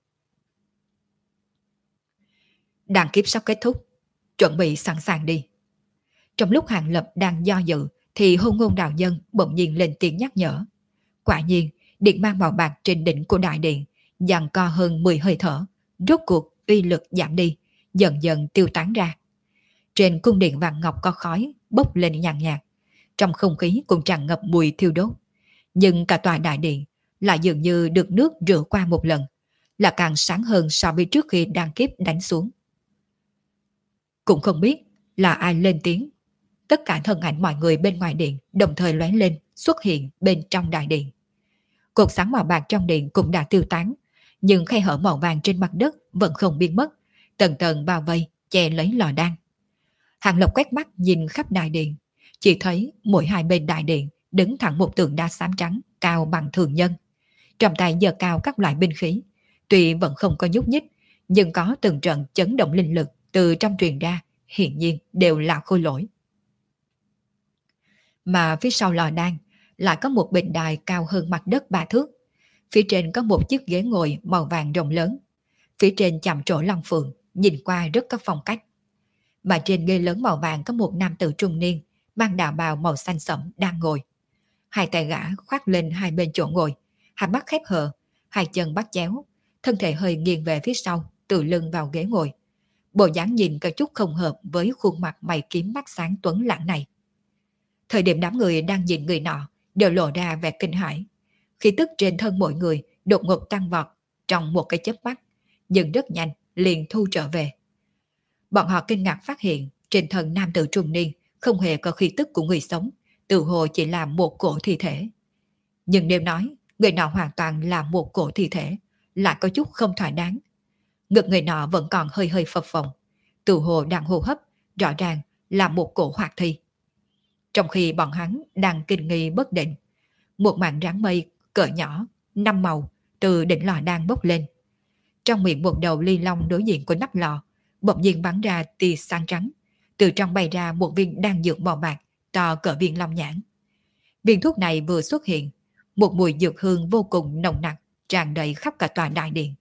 Đàn kiếp sắp kết thúc, chuẩn bị sẵn sàng đi. Trong lúc Hàng Lập đang do dự, thì hôn ngôn đạo nhân bỗng nhiên lên tiếng nhắc nhở. Quả nhiên, điện mang màu bạc trên đỉnh của đại điện, giằng co hơn mười hơi thở, rốt cuộc uy lực giảm đi, dần dần tiêu tán ra. Trên cung điện vàng ngọc có khói bốc lên nhàn nhạt, trong không khí cũng tràn ngập mùi thiêu đốt. Nhưng cả tòa đại điện lại dường như được nước rửa qua một lần, là càng sáng hơn so với trước khi đan kiếp đánh xuống. Cũng không biết là ai lên tiếng. Tất cả thân ảnh mọi người bên ngoài điện đồng thời lóe lên, xuất hiện bên trong đại điện. Cột sáng màu bạc trong điện cũng đã tiêu tán, nhưng khe hở màu vàng trên mặt đất vẫn không biến mất, tầng tầng bao vây che lấy lò đan. Hàng Lập quét mắt nhìn khắp đại điện, chỉ thấy mỗi hai bên đại điện đứng thẳng một tượng đá xám trắng cao bằng thường nhân, trong tay giơ cao các loại binh khí, tuy vẫn không có nhúc nhích, nhưng có từng trận chấn động linh lực từ trong truyền ra, hiển nhiên đều là khôi lỗi. Mà phía sau lò đan lại có một bình đài cao hơn mặt đất ba thước, phía trên có một chiếc ghế ngồi màu vàng rộng lớn, phía trên chạm trổ long phượng, nhìn qua rất có phong cách. Mà trên ghế lớn màu vàng có một nam tử trung niên mang đạo bào màu xanh sẫm đang ngồi, hai tay gã khoác lên hai bên chỗ ngồi, hai mắt khép hờ, hai chân bắt chéo, thân thể hơi nghiêng về phía sau, tựa lưng vào ghế ngồi. Bộ dáng nhìn có chút không hợp với khuôn mặt mày kiếm mắt sáng tuấn lãng này. Thời điểm đám người đang nhìn người nọ đều lộ ra vẻ kinh hãi, khí tức trên thân mọi người đột ngột tăng vọt trong một cái chớp mắt, nhưng rất nhanh liền thu trở về. Bọn họ kinh ngạc phát hiện trên thân nam tử trung niên không hề có khí tức của người sống, tự hồ chỉ là một cổ thi thể. Nhưng nếu nói người nọ hoàn toàn là một cổ thi thể, lại có chút không thỏa đáng. Ngực người nọ vẫn còn hơi hơi phập phồng, tự hồ đang hô hấp, rõ ràng là một cổ hoạt thi. Trong khi bọn hắn đang kinh nghi bất định, một mảng ráng mây cỡ nhỏ, năm màu từ đỉnh lò đang bốc lên. Trong miệng một đầu ly long đối diện của nắp lò, bỗng nhiên bắn ra tia sáng trắng, từ trong bay ra một viên đan dược màu bạc to cỡ viên long nhãn. Viên thuốc này vừa xuất hiện, một mùi dược hương vô cùng nồng nặc tràn đầy khắp cả tòa đại điện.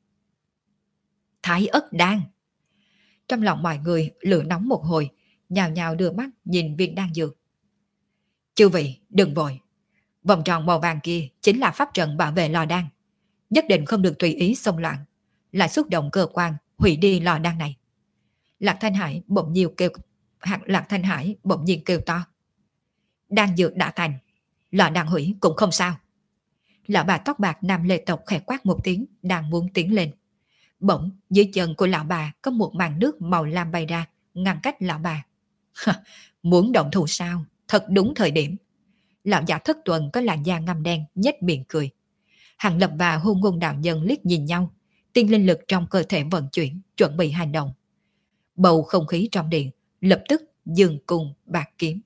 Thái ất đan! Trong lòng mọi người lửa nóng một hồi, nhào nhào đưa mắt nhìn viên đan dược. Chư vị đừng vội, vòng tròn màu vàng kia chính là pháp trận bảo vệ lò đan, nhất định không được tùy ý xông loạn, lại xúc động cơ quan hủy đi lò đan này. Lạc Thanh Hải bỗng nhiên kêu hạt Lạc Thanh Hải bỗng nhiên kêu to. Đan dược đã thành, lò đan hủy cũng không sao. Lão bà tóc bạc nam lê tộc khẽ quát một tiếng, đang muốn tiến lên. Bỗng dưới chân của lão bà có một màn nước màu lam bay ra, ngăn cách lão bà. Muốn động thủ sao? Thật đúng thời điểm. Lão giả thất tuần có làn da ngăm đen nhếch miệng cười. Hàng Lập và hôn ngôn đạo nhân liếc nhìn nhau, tiên linh lực trong cơ thể vận chuyển, chuẩn bị hành động. Bầu không khí trong điện lập tức dừng cùng bạc kiếm.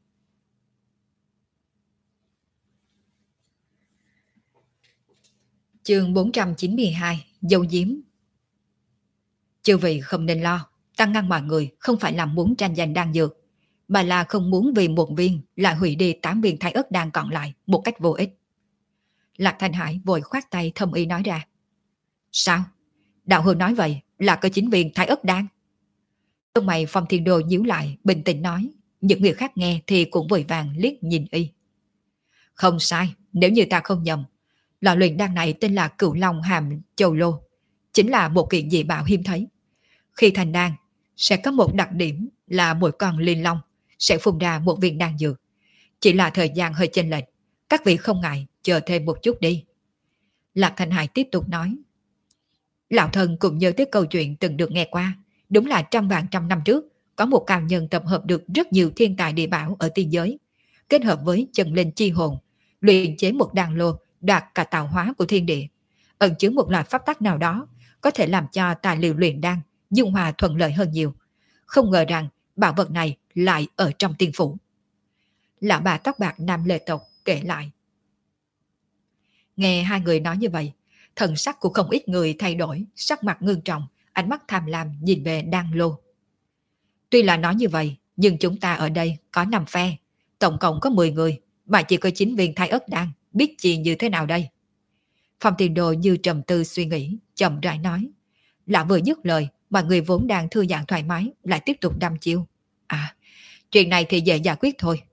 Chương bốn trăm chín mươi hai, dấu diếm. Chư vị không nên lo, ta ngăn mọi người không phải là muốn tranh giành đan dược, mà là không muốn vì một viên lại hủy đi tám viên thái ớt đan còn lại một cách vô ích. Lạc Thanh Hải vội khoát tay thâm ý nói ra. Sao? Đạo hữu nói vậy là có chín viên thái ớt đan? Lông mày Phong Thiên Đô nhíu lại, bình tĩnh nói. Những người khác nghe thì cũng vội vàng liếc nhìn y. Không sai, nếu như ta không nhầm, lò luyện đan này tên là Cửu Long Hàm Châu Lô, chính là một kiện dị bảo hiếm thấy. Khi thành đan, sẽ có một đặc điểm là mỗi con liên long sẽ phun ra một viên đan dược. Chỉ là thời gian hơi chênh lệch, các vị không ngại chờ thêm một chút đi. Lạc Thanh Hải tiếp tục nói. Lão thần cũng nhớ tới câu chuyện từng được nghe qua. Đúng là trăm vạn trăm năm trước, có một cao nhân tập hợp được rất nhiều thiên tài địa bảo ở tiên giới, kết hợp với chân linh chi hồn, luyện chế một đan lô đạt cả tạo hóa của thiên địa, ẩn chứa một loại pháp tắc nào đó, có thể làm cho tài liệu luyện đan dung hòa thuận lợi hơn nhiều. Không ngờ rằng bảo vật này lại ở trong tiên phủ. Lão bà tóc bạc nam lệ tộc kể lại. Nghe hai người nói như vậy, thần sắc của không ít người thay đổi, sắc mặt ngưng trọng, ánh mắt tham lam nhìn về đan lô. Tuy là nói như vậy, nhưng chúng ta ở đây có năm phe, tổng cộng có mười người, mà chỉ có chín viên thái ớt đan, biết chi như thế nào đây? Phong Tiền Đồ như trầm tư suy nghĩ, chậm rãi nói. Lão vừa dứt lời, mọi người vốn đang thư giãn thoải mái, lại tiếp tục đăm chiêu. À, chuyện này thì dễ giải quyết thôi.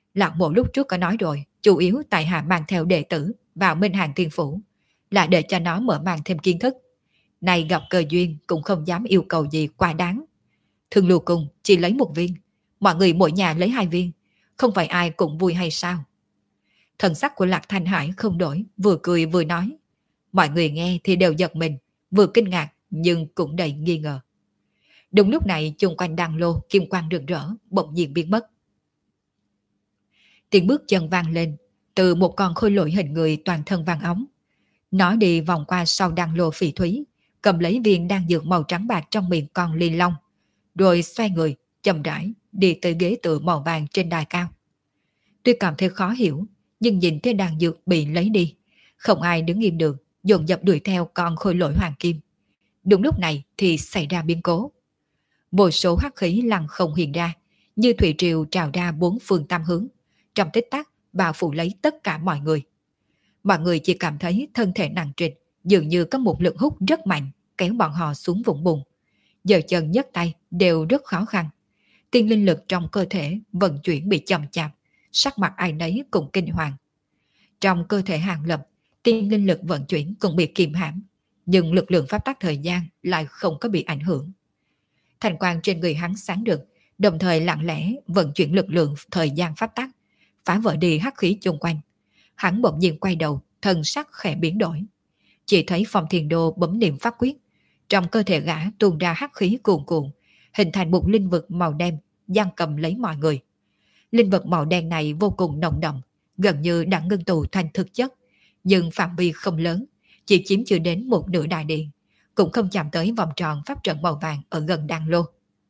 Lạc Mộ lúc trước có nói rồi, chủ yếu tại hạ mang theo đệ tử vào Minh Hàng Thiên Phủ là để cho nó mở mang thêm kiến thức. Này gặp cơ duyên cũng không dám yêu cầu gì quá đáng. Thương Lưu Cung chỉ lấy một viên, mọi người mỗi nhà lấy hai viên, không phải ai cũng vui hay sao? Thần sắc của Lạc Thanh Hải không đổi, vừa cười vừa nói. Mọi người nghe thì đều giật mình, vừa kinh ngạc nhưng cũng đầy nghi ngờ. Đúng lúc này chung quanh đàn lô kim quang rực rỡ bỗng nhiên biến mất. Tiếng bước chân vang lên từ một con khôi lỗi hình người toàn thân vàng óng. Nó đi vòng qua sau đàn lô phỉ thúy, cầm lấy viên đan dược màu trắng bạc trong miệng con ly long, rồi xoay người chậm rãi đi tới ghế tựa màu vàng trên đài cao. Tuy cảm thấy khó hiểu, nhưng nhìn thấy đàn dược bị lấy đi, không ai đứng im được, dồn dập đuổi theo con khôi lỗi hoàng kim. Đúng lúc này thì xảy ra biến cố. Vô số hắc khí lăng không hiện ra, như thủy triều trào ra bốn phương tam hướng, trong tích tắc bao phủ lấy tất cả mọi người. Mọi người chỉ cảm thấy thân thể nặng trịch, dường như có một lực hút rất mạnh kéo bọn họ xuống vũng bùn. Giờ chân nhấc tay đều rất khó khăn. Tiên linh lực trong cơ thể vận chuyển bị chậm chạp, sắc mặt ai nấy cũng kinh hoàng. Trong cơ thể Hàng Lập, tiên linh lực vận chuyển cũng bị kiềm hãm, nhưng lực lượng pháp tắc thời gian lại không có bị ảnh hưởng. Thành quang trên người hắn sáng rực, đồng thời lặng lẽ vận chuyển lực lượng thời gian pháp tắc, phá vỡ đi hắc khí chung quanh. Hắn bỗng nhiên quay đầu, thần sắc khẽ biến đổi. Chỉ thấy Phong Thiền Đô bấm niệm pháp quyết, trong cơ thể gã tuôn ra hắc khí cuồn cuộn, hình thành một linh vực màu đen giăng cầm lấy mọi người. Linh vực màu đen này vô cùng nồng đậm, gần như đã ngưng tụ thành thực chất, nhưng phạm vi không lớn, chỉ chiếm chưa đến một nửa đại điện, cũng không chạm tới vòng tròn pháp trận màu vàng ở gần đan lô.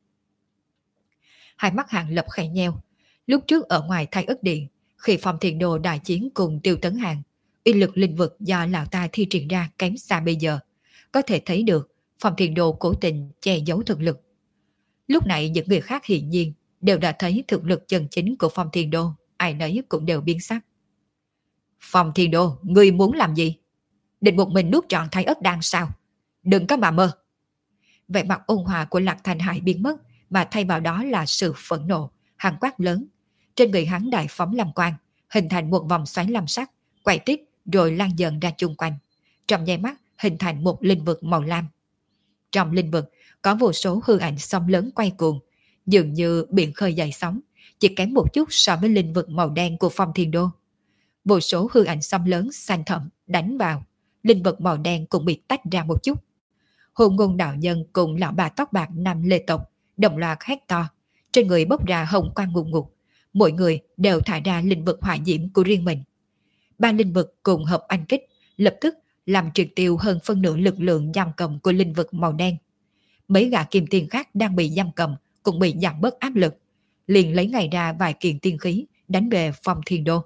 Hai mắt Hàng Lập khẽ nheo. Lúc trước ở ngoài Thái Ức Điện, khi Phong Thiền Đồ đại chiến cùng Tiêu Tấn Hàng, uy lực linh vực do lão ta thi triển ra kém xa bây giờ, có thể thấy được Phong Thiền Đồ cố tình che giấu thực lực. Lúc này những người khác hiển nhiên đều đã thấy thực lực chân chính của Phong Thiền Đô, ai nấy cũng đều biến sắc. Phong Thiền Đô, ngươi muốn làm gì? Định một mình nuốt trọn Thái Ức Đan sao? Đừng có mà mơ. Vẻ mặt ôn hòa của Lạc Thành Hải biến mất, mà thay vào đó là sự phẫn nộ, hắn quát lớn. Trên người hắn đại phóng làm quang, hình thành một vòng xoáy lam sắc, quay tít rồi lan dần ra chung quanh. Trong nháy mắt hình thành một linh vực màu lam. Trong linh vực có vô số hư ảnh sóng lớn quay cuồng, dường như biển khơi dậy sóng, chỉ kém một chút so với linh vực màu đen của Phong Thiên Đô. Vô số hư ảnh sóng lớn xanh thẳm đánh vào, linh vực màu đen cũng bị tách ra một chút. Hồn Ngôn đạo nhân cùng lão bà tóc bạc Nam Lê tộc đồng loạt hét to, trên người bốc ra hồng quang ngùn ngụt, mỗi người đều thải ra linh vực hỏa diễm của riêng mình. Ba linh vực cùng hợp anh kích, lập tức làm triệt tiêu hơn phân nửa lực lượng giam cầm của linh vực màu đen. Mấy gã kim tiền khác đang bị giam cầm cũng bị giảm bớt áp lực, liền lấy ngay ra vài kiện tiên khí đánh về Phong Thiên Đô.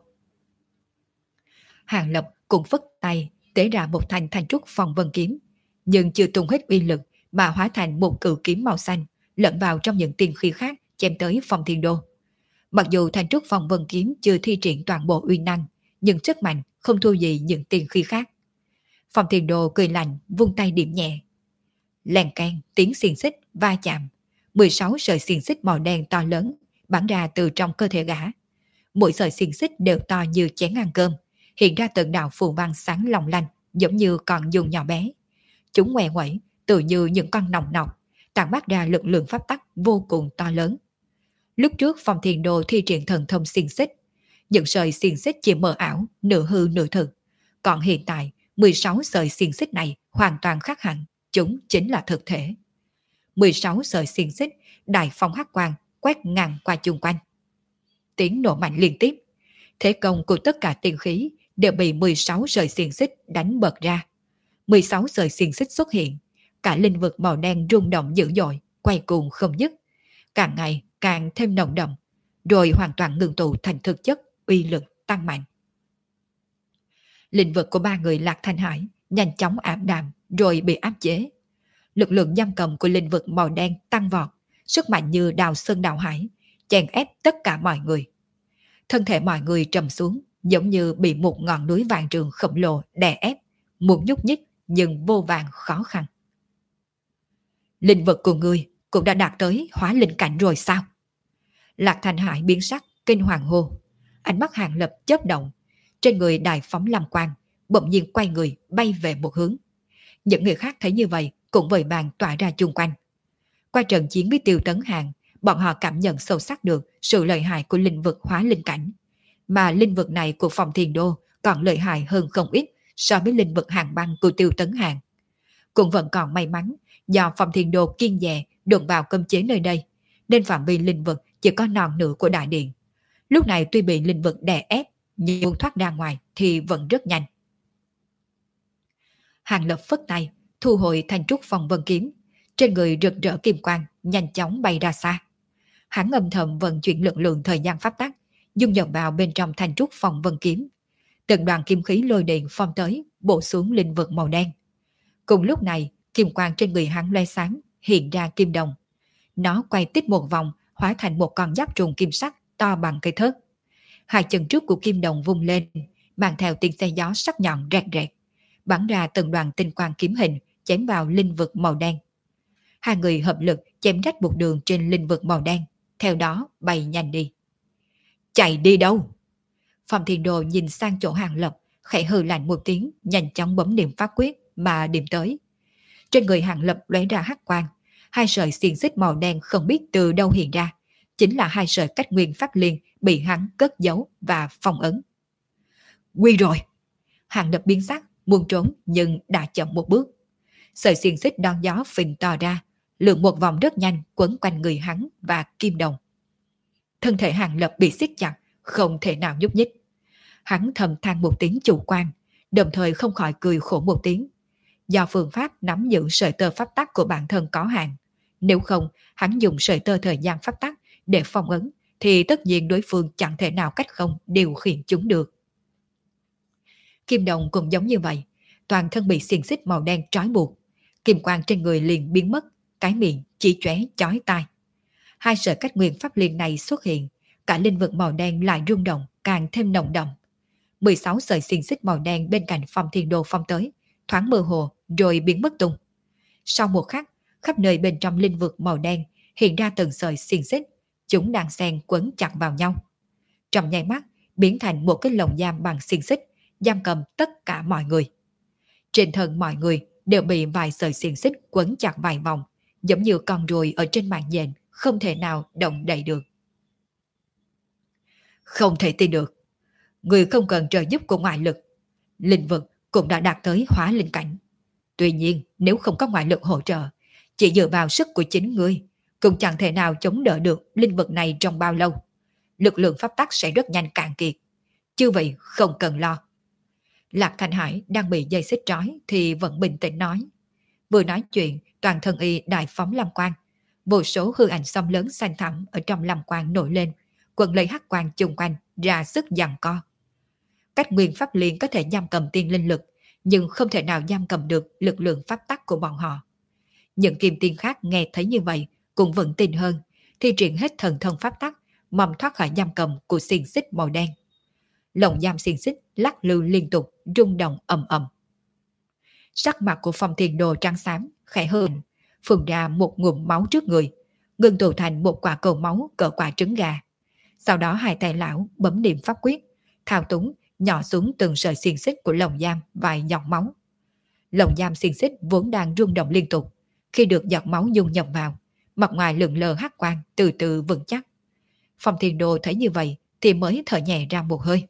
Hàng Lập cũng phất tay tế ra một thanh thanh trúc phong vân kiếm, nhưng chưa tung hết uy lực mà hóa thành một cự kiếm màu xanh lẫn vào trong những tiên khí khác chém tới Phong Thiên Đô. Mặc dù thanh trúc phong vân kiếm chưa thi triển toàn bộ uy năng, nhưng sức mạnh không thua gì những tiên khí khác. Phong Thiên Đô cười lạnh vung tay điểm nhẹ. Lèn can tiếng xiềng xích va chạm, mười sáu sợi xiềng xích màu đen to lớn bắn ra từ trong cơ thể gã. Mỗi sợi xiềng xích đều to như chén ăn cơm, hiện ra từng đạo phù văn sáng long lanh, giống như con dùng nhỏ bé. Chúng ngoe nguẩy tự như những con nòng nọc, tản mát ra lực lượng pháp tắc vô cùng to lớn. Lúc trước Phong Thiên Đô thi triển thần thông xiềng xích, những sợi xiềng xích chỉ mờ ảo, nửa hư nửa thực. Còn hiện tại, mười sáu sợi xiềng xích này hoàn toàn khác hẳn, chúng chính là thực thể. mười sáu sợi xiềng xích, đại phong hắc quang quét ngang qua chung quanh. Tiếng nổ mạnh liên tiếp, thế công của tất cả tiên khí đều bị mười sáu sợi xiềng xích đánh bật ra. mười sáu sợi xiềng xích xuất hiện, cả linh vực màu đen rung động dữ dội, quay cuồng không dứt, càng ngày càng thêm nồng đậm, rồi hoàn toàn ngừng tụ thành thực chất, uy lực tăng mạnh. Linh vực của ba người Lạc Thanh Hải nhanh chóng ảm đạm rồi bị áp chế. Lực lượng giam cầm của linh vực màu đen tăng vọt, sức mạnh như đào sơn đào hải, chèn ép tất cả mọi người. Thân thể mọi người trầm xuống, giống như bị một ngọn núi vàng trường khổng lồ đè ép, muốn nhúc nhích nhưng vô vàn khó khăn. Linh vực của ngươi cũng đã đạt tới hóa linh cảnh rồi sao? Lạc Thanh Hải biến sắc, kinh hoàng hô. Ánh mắt Hàng Lập chớp động, trên người đại phóng lam quang, bỗng nhiên quay người bay về một hướng. Những người khác thấy như vậy cũng vội vàng tỏa ra chung quanh. Qua trận chiến với Tiêu Tấn Hàng, bọn họ cảm nhận sâu sắc được sự lợi hại của linh vực hóa linh cảnh. Mà linh vực này của Phong Thiên Đô còn lợi hại hơn không ít so với linh vực hàng băng của Tiêu Tấn Hàng. Cũng vẫn còn may mắn do Phong Thiên Đô kiên dè đụng vào cấm chế nơi đây, nên phạm vi linh vực chỉ có non nửa của đại điện. Lúc này tuy bị linh vực đè ép, nhưng muốn thoát ra ngoài thì vẫn rất nhanh. Hàng Lập phất tay, thu hồi thanh trúc phong vân kiếm, trên người rực rỡ kim quang, nhanh chóng bay ra xa. Hắn âm thầm vận chuyển lực lượng thời gian pháp tắc, dung nhập vào bên trong thanh trúc phong vân kiếm. Từng đoàn kim khí lôi điện phong tới, bổ xuống linh vực màu đen. Cùng lúc này, kim quang trên người hắn loe sáng, hiện ra kim đồng. Nó quay tít một vòng, hóa thành một con giáp trùng kim sắc to bằng cây thớt. Hai chân trước của kim đồng vung lên, mang theo tiếng xe gió sắc nhọn rẹt rẹt, bắn ra từng đoàn tinh quang kiếm hình chém vào linh vực màu đen. Hai người hợp lực chém rách một đường trên linh vực màu đen, theo đó bay nhanh đi. Chạy đi đâu? Phong Thiên Đồ nhìn sang chỗ Hàng Lập, khẽ hừ lạnh một tiếng, nhanh chóng bấm niệm pháp quyết mà điểm tới. Trên người Hàng Lập lóe ra hắc quang, hai sợi xiềng xích màu đen không biết từ đâu hiện ra, chính là hai sợi cách nguyên pháp liên bị hắn cất giấu và phong ấn. Quy rồi! Hàng Lập biến sắc, muốn trốn nhưng đã chậm một bước. Sợi xiềng xích đón gió phình to ra, lượn một vòng rất nhanh quấn quanh người hắn và kim đồng. Thân thể Hàng Lập bị siết chặt, không thể nào nhúc nhích. Hắn thầm than một tiếng chủ quan, đồng thời không khỏi cười khổ một tiếng. Do phương pháp nắm giữ sợi tơ pháp tắc của bản thân có hạn, nếu không hắn dùng sợi tơ thời gian pháp tắc để phong ấn thì tất nhiên đối phương chẳng thể nào cách không điều khiển chúng được. Kim đồng cũng giống như vậy, toàn thân bị xiềng xích màu đen trói buộc, kim quang trên người liền biến mất, cái miệng chỉ chóe chói tai. Hai sợi cách nguyên pháp liên này xuất hiện, cả linh vực màu đen lại rung động càng thêm nồng đậm. mười sáu sợi xiềng xích màu đen bên cạnh Phong Thiên Đô phong tới, thoáng mơ hồ rồi biến mất tung. Sau một khắc, khắp nơi bên trong linh vực màu đen hiện ra từng sợi xiềng xích, chúng đang xen quấn chặt vào nhau. Trong nháy mắt, biến thành một cái lồng giam bằng xiềng xích, giam cầm tất cả mọi người. Trên thân mọi người đều bị vài sợi xiềng xích quấn chặt vài vòng, giống như con ruồi ở trên mạng nhện, không thể nào động đậy được. Không thể tin được, người không cần trợ giúp của ngoại lực, linh vực cũng đã đạt tới hóa linh cảnh. Tuy nhiên, nếu không có ngoại lực hỗ trợ, chỉ dựa vào sức của chính ngươi, cũng chẳng thể nào chống đỡ được linh vực này trong bao lâu. Lực lượng pháp tắc sẽ rất nhanh cạn kiệt. Chứ vậy không cần lo. Lạc Thanh Hải đang bị dây xích trói thì vẫn bình tĩnh nói. Vừa nói chuyện, toàn thân y đại phóng lam quang. Vô số hư ảnh xăm lớn xanh thẳm ở trong lam quang nổi lên, quần lấy hắc quang chung quanh ra sức giằng co. Cách nguyên pháp liên có thể giam cầm tiên linh lực, nhưng không thể nào giam cầm được lực lượng pháp tắc của bọn họ. Những kim tiên khác nghe thấy như vậy cũng vẫn tin hơn, thi triển hết thần thông pháp tắc, mong thoát khỏi giam cầm của xiềng xích màu đen. Lồng giam xiềng xích lắc lư liên tục, rung động ầm ầm. Sắc mặt của Phong Thiên Đồ trắng xám, khẽ hơn, phun ra một ngụm máu trước người, ngưng tụ thành một quả cầu máu cỡ quả trứng gà. Sau đó hai tay lão bấm niệm pháp quyết, thao túng nhỏ xuống từng sợi xiềng xích của lồng giam vài giọt máu. Lồng giam xiềng xích vốn đang rung động liên tục, khi được giọt máu dung nhập vào, mặt ngoài lượn lờ hắc quang từ từ vững chắc. Phong Thiên Đồ thấy như vậy thì mới thở nhẹ ra một hơi.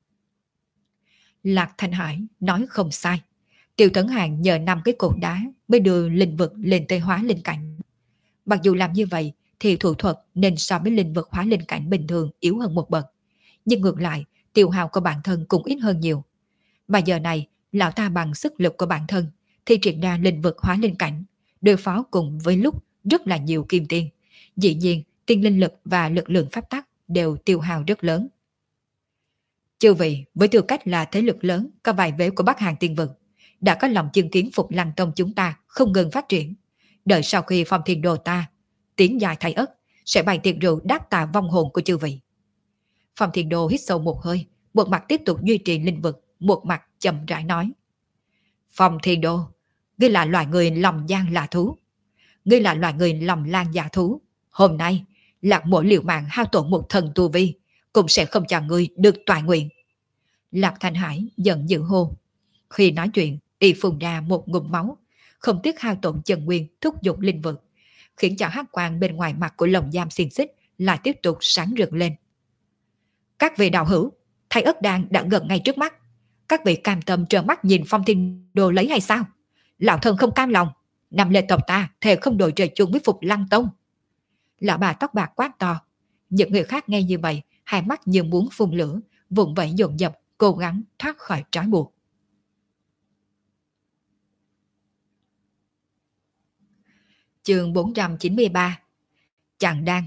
Lạc Thanh Hải nói không sai. Tiêu Tấn Hàng nhờ năm cái cột đá mới đưa linh vực lên tới hóa linh cảnh. Mặc dù làm như vậy thì thủ thuật nên so với linh vực hóa linh cảnh bình thường yếu hơn một bậc, nhưng ngược lại tiêu hao của bản thân cũng ít hơn nhiều. Mà giờ này lão ta bằng sức lực của bản thân thì triển ra linh vực hóa linh cảnh, đối phó cùng với lúc rất là nhiều kim tiên. Dĩ nhiên tiên linh lực và lực lượng pháp tắc đều tiêu hao rất lớn. Chư vị với tư cách là thế lực lớn có vài vế của Bắc Hàng Tiên Vực, đã có lòng chứng kiến Phục Lăng Tông chúng ta không ngừng phát triển. Đợi sau khi Phong Thiên Đồ ta tiến dài thay ất, sẽ bày tiệc rượu đáp tạ vong hồn của chư vị. Phong Thiên Đồ hít sâu một hơi, một mặt tiếp tục duy trì linh vực, một mặt chậm rãi nói. Phong Thiên Đồ, ngươi là loài người lòng gian lạ thú. Ngươi là loài người lòng lan dạ thú. Hôm nay, lạc mỗi liều mạng hao tổn một thần tu vi, cũng sẽ không cho ngươi được toại nguyện. Lạc Thanh Hải giận dữ hô. Khi nói chuyện, y phun ra một ngụm máu, không tiếc hao tổn chân nguyên thúc giục linh vực, khiến cho hắc quang bên ngoài mặt của lồng giam xiềng xích lại tiếp tục sáng rực lên. Các vị đạo hữu, Thái Ất Đan đã gần ngay trước mắt. Các vị cam tâm trợn mắt nhìn Phong Thiên Đồ lấy hay sao? Lão thân không cam lòng. Năm lệ tộc ta thề không đổi trời chung với Phục Lăng Tông. Lão bà tóc bạc quát to. Những người khác nghe như vậy, hai mắt như muốn phun lửa, vùng vẫy dồn dập, cố gắng thoát khỏi trói buộc. Chương bốn trăm chín mươi ba. Chàng Đan.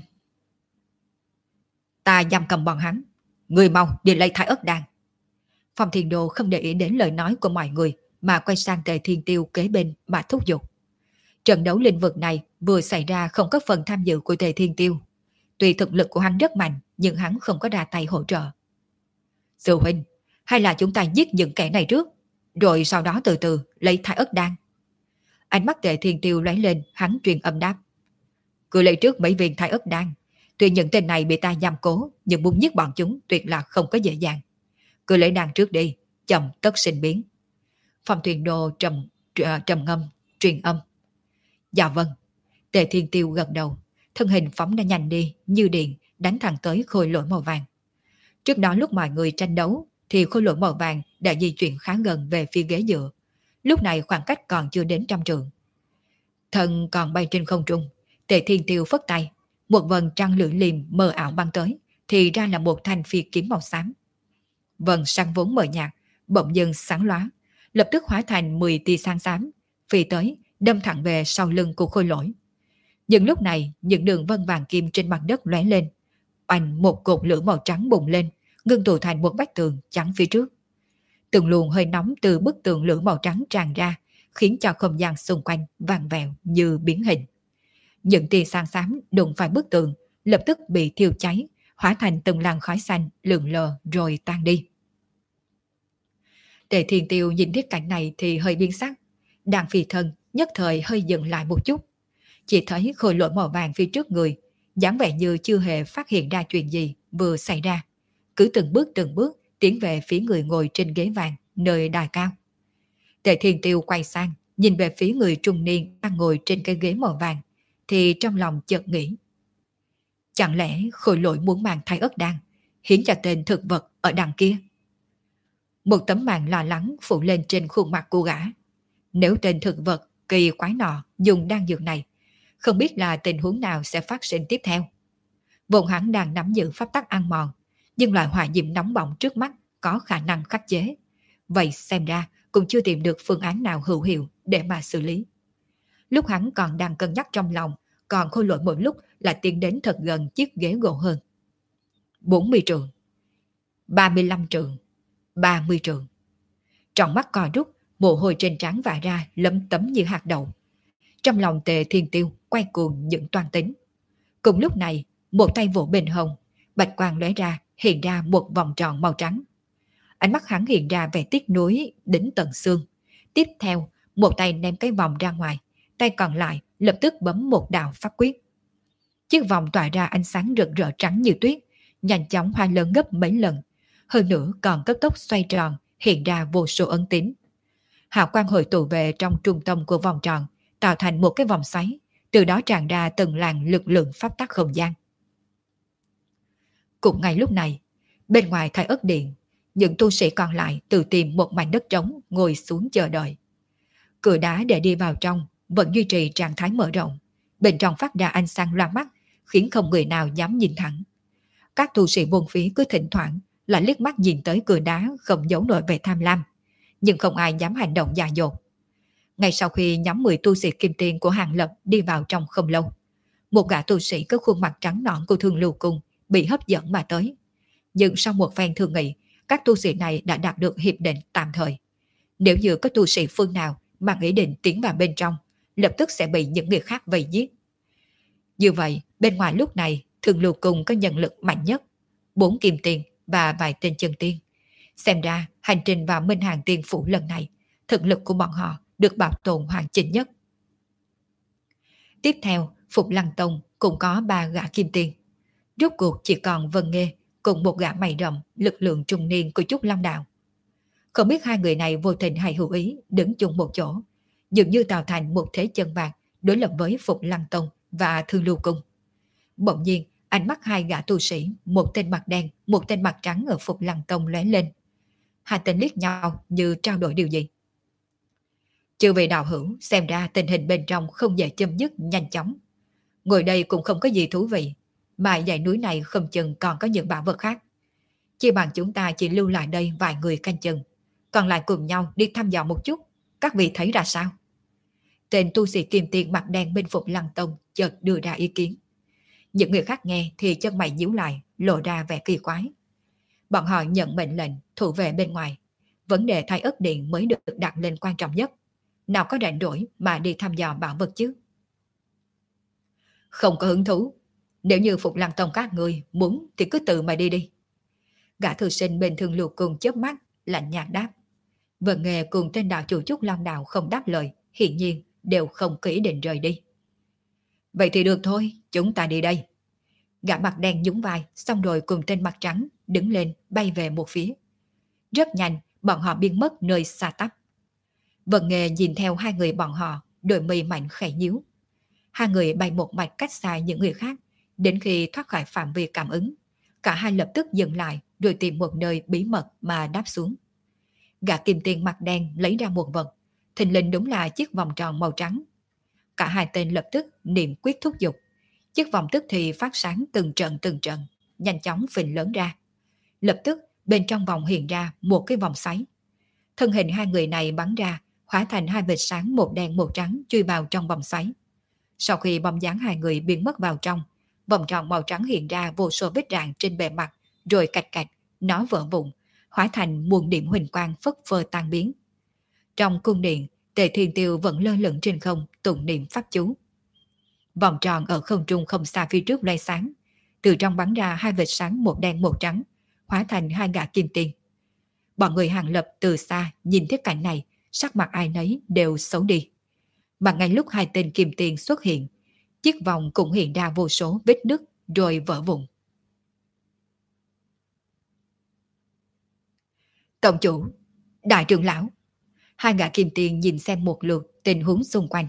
Ta giam cầm bọn hắn. Người mau đi lấy Thái Ất Đan. Phong Thiên Đồ không để ý đến lời nói của mọi người, mà quay sang Tề Thiên Tiêu kế bên mà thúc giục. Trận đấu lĩnh vực này vừa xảy ra không có phần tham dự của Tề Thiên Tiêu. Tuy thực lực của hắn rất mạnh, nhưng hắn không có ra tay hỗ trợ. Sư huynh, hay là chúng ta giết những kẻ này trước, rồi sau đó từ từ lấy Thái Ất Đan. Ánh mắt Tề Thiên Tiêu lóe lên, hắn truyền âm đáp. Cứ lấy trước mấy viên Thái Ất Đan. Tuy những tên này bị ta giam cố, nhưng muốn giết bọn chúng tuyệt là không có dễ dàng. Cứ lấy đan trước đi, chậm tất sinh biến. Phong Thuyền Đô trầm, trầm ngâm, truyền âm. Dạ vâng. Tề Thiên Tiêu gật đầu, thân hình phóng đã nhanh đi, như điện, đánh thẳng tới khôi lỗi màu vàng. Trước đó lúc mọi người tranh đấu, thì khôi lỗi màu vàng đã di chuyển khá gần về phía ghế dựa. Lúc này khoảng cách còn chưa đến trăm trượng. Thân còn bay trên không trung, Tề Thiên Tiêu phất tay, một vần trăng lưỡi liềm mờ ảo băng tới, thì ra là một thanh phi kiếm màu xám. Vần sáng vốn mờ nhạt, bỗng dưng sáng lóa, lập tức hóa thành mười tia sáng xám, phi tới, đâm thẳng về sau lưng của khôi lỗi. Nhưng lúc này, những đường vân vàng kim trên mặt đất lóe lên, oanh một cột lửa màu trắng bùng lên, ngưng tụ thành một vách tường trắng phía trước. Từng luồng hơi nóng từ bức tường lửa màu trắng tràn ra, khiến cho không gian xung quanh vàng vẹo như biến hình. Những tia sáng xám đụng phải bức tường, lập tức bị thiêu cháy, hóa thành từng làn khói xanh lượn lờ rồi tan đi. Tề Thiên Tiêu nhìn thấy cảnh này thì hơi biến sắc, đang phi thân nhất thời hơi dừng lại một chút, chỉ thấy khôi lỗi màu vàng phía trước người, dáng vẻ như chưa hề phát hiện ra chuyện gì vừa xảy ra, cứ từng bước từng bước tiến về phía người ngồi trên ghế vàng nơi đài cao. Tề Thiên Tiêu quay sang nhìn về phía người trung niên đang ngồi trên cái ghế màu vàng, thì trong lòng chợt nghĩ, chẳng lẽ khôi lỗi muốn mang Thái Ất Đan hiến cho tên thực vật ở đằng kia? Một tấm màn lo lắng phủ lên trên khuôn mặt của gã. Nếu tên thực vật kỳ quái nọ dùng đan dược này, không biết là tình huống nào sẽ phát sinh tiếp theo. Vốn hắn đang nắm giữ pháp tắc ăn mòn, nhưng loại hỏa diệm nóng bỏng trước mắt có khả năng khắc chế. Vậy xem ra cũng chưa tìm được phương án nào hữu hiệu để mà xử lý. Lúc hắn còn đang cân nhắc trong lòng, còn khôi lỗi một lúc là tiến đến thật gần chiếc ghế gỗ hơn. bốn mươi trượng, ba mươi lăm trượng, ba mươi trượng. Trong mắt co rút, mồ hôi trên trán vã ra lấm tấm như hạt đậu. Trong lòng Tề Thiên Tiêu quay cuồng những toan tính. Cùng lúc này, một tay vỗ bên hông, bạch quang lóe ra, hiện ra một vòng tròn màu trắng. Ánh mắt hắn hiện ra vẻ tiếc nuối đến tận xương. Tiếp theo, một tay ném cái vòng ra ngoài, tay còn lại lập tức bấm một đạo pháp quyết. Chiếc vòng tỏa ra ánh sáng rực rỡ trắng như tuyết, nhanh chóng hoa lớn gấp mấy lần, hơn nữa còn cấp tốc xoay tròn, hiện ra vô số ấn tín. Hào quang hội tụ về trong trung tâm của vòng tròn, tạo thành một cái vòng xoáy, từ đó tràn ra từng làn lực lượng pháp tắc không gian. Cũng ngay lúc này, bên ngoài Thái Ất Điện, những tu sĩ còn lại tự tìm một mảnh đất trống ngồi xuống chờ đợi. Cửa đá để đi vào trong vẫn duy trì trạng thái mở rộng, bên trong phát ra ánh sáng loa mắt, khiến không người nào dám nhìn thẳng. Các tu sĩ buồn phí cứ thỉnh thoảng lại liếc mắt nhìn tới cửa đá, không giấu nổi vẻ tham lam, nhưng không ai dám hành động dại dột. Ngay sau khi nhóm mười tu sĩ kim tiền của Hàng Lập đi vào trong không lâu, một gã tu sĩ có khuôn mặt trắng nõn của Thương Lưu Cung bị hấp dẫn mà tới. Nhưng sau một phen thương nghị, các tu sĩ này đã đạt được hiệp định tạm thời. Nếu như có tu sĩ phương nào mà nghĩ định tiến vào bên trong, lập tức sẽ bị những người khác vây giết. Như vậy, bên ngoài lúc này, Thương Lưu Cung có nhân lực mạnh nhất, bốn kim tiền và vài tên chân tiên. Xem ra, hành trình vào Minh Hàng Tiên Phủ lần này, thực lực của bọn họ được bảo tồn hoàn chỉnh nhất. Tiếp theo, Phục Lăng Tông cũng có ba gã kim tiền. Rốt cuộc chỉ còn Vân Nghê cùng một gã mày rậm lực lượng trung niên của Trúc Long Đạo. Không biết hai người này vô tình hay hữu ý đứng chung một chỗ, dường như tạo thành một thế chân vạc đối lập với Phục Lăng Tông và Thư Lưu Cung. Bỗng nhiên, ánh mắt hai gã tu sĩ, một tên mặt đen, một tên mặt trắng ở Phục Lăng Tông lóe lên. Hai tên liếc nhau như trao đổi điều gì. Chư vị đạo hữu, xem ra tình hình bên trong không dễ chấm dứt nhanh chóng. Ngồi đây cũng không có gì thú vị, mà dãy núi này không chừng còn có những bảo vật khác. Chỉ bằng chúng ta chỉ lưu lại đây vài người canh chừng, còn lại cùng nhau đi thăm dò một chút, các vị thấy ra sao? Tên tu sĩ kim tiền mặt đen bên Phục Lăng Tông chợt đưa ra ý kiến. Những người khác nghe thì chân mày nhíu lại, lộ ra vẻ kỳ quái. Bọn họ nhận mệnh lệnh thủ vệ bên ngoài, vấn đề thay ất điện mới được đặt lên quan trọng nhất. Nào có rảnh rỗi mà đi thăm dò bảo vật chứ? Không có hứng thú. Nếu như Phục Lăng Tông các người muốn thì cứ tự mà đi đi. Gã thư sinh bên Thương Lưu Cung chớp mắt, lạnh nhạt đáp. Vân Nghề cùng tên đạo chủ Trúc Long Đạo không đáp lời, hiển nhiên đều không có ý định rời đi. Vậy thì được thôi, chúng ta đi đây. Gã mặt đen nhún vai, xong rồi cùng tên mặt trắng đứng lên bay về một phía. Rất nhanh, bọn họ biến mất nơi xa tắp. Vân Nghề nhìn theo hai người bọn họ, đôi mi mạnh khẽ nhíu. Hai người bay một mạch cách xa những người khác, đến khi thoát khỏi phạm vi cảm ứng. Cả hai lập tức dừng lại, rồi tìm một nơi bí mật mà đáp xuống. Gã kim tiền mặt đen lấy ra một vật, thình lình đúng là chiếc vòng tròn màu trắng. Cả hai tên lập tức niệm quyết thúc giục. Chiếc vòng tức thì phát sáng từng trận từng trận, nhanh chóng phình lớn ra. Lập tức bên trong vòng hiện ra một cái vòng xoáy. Thân hình hai người này bắn ra, hóa thành hai vệt sáng một đen một trắng chui vào trong vòng xoáy. Sau khi bóng dáng hai người biến mất vào trong, vòng tròn màu trắng hiện ra vô số vết rạn trên bề mặt, rồi cạch cạch, nó vỡ vụn, hóa thành muôn điểm huỳnh quang phất phơ tan biến. Trong cung điện, Tề Thiên Tiêu vẫn lơ lửng trên không, tụng niệm pháp chú. Vòng tròn ở không trung không xa phía trước loe sáng, từ trong bắn ra hai vệt sáng một đen một trắng, hóa thành hai gã kim tiền. Bọn người Hàng Lập từ xa nhìn thấy cảnh này, sắc mặt ai nấy đều xấu đi. Mà ngay lúc hai tên kim tiền xuất hiện, chiếc vòng cũng hiện ra vô số vết nứt rồi vỡ vụn. Tổng chủ, đại trưởng lão, hai gã kim tiền nhìn xem một lượt tình huống xung quanh.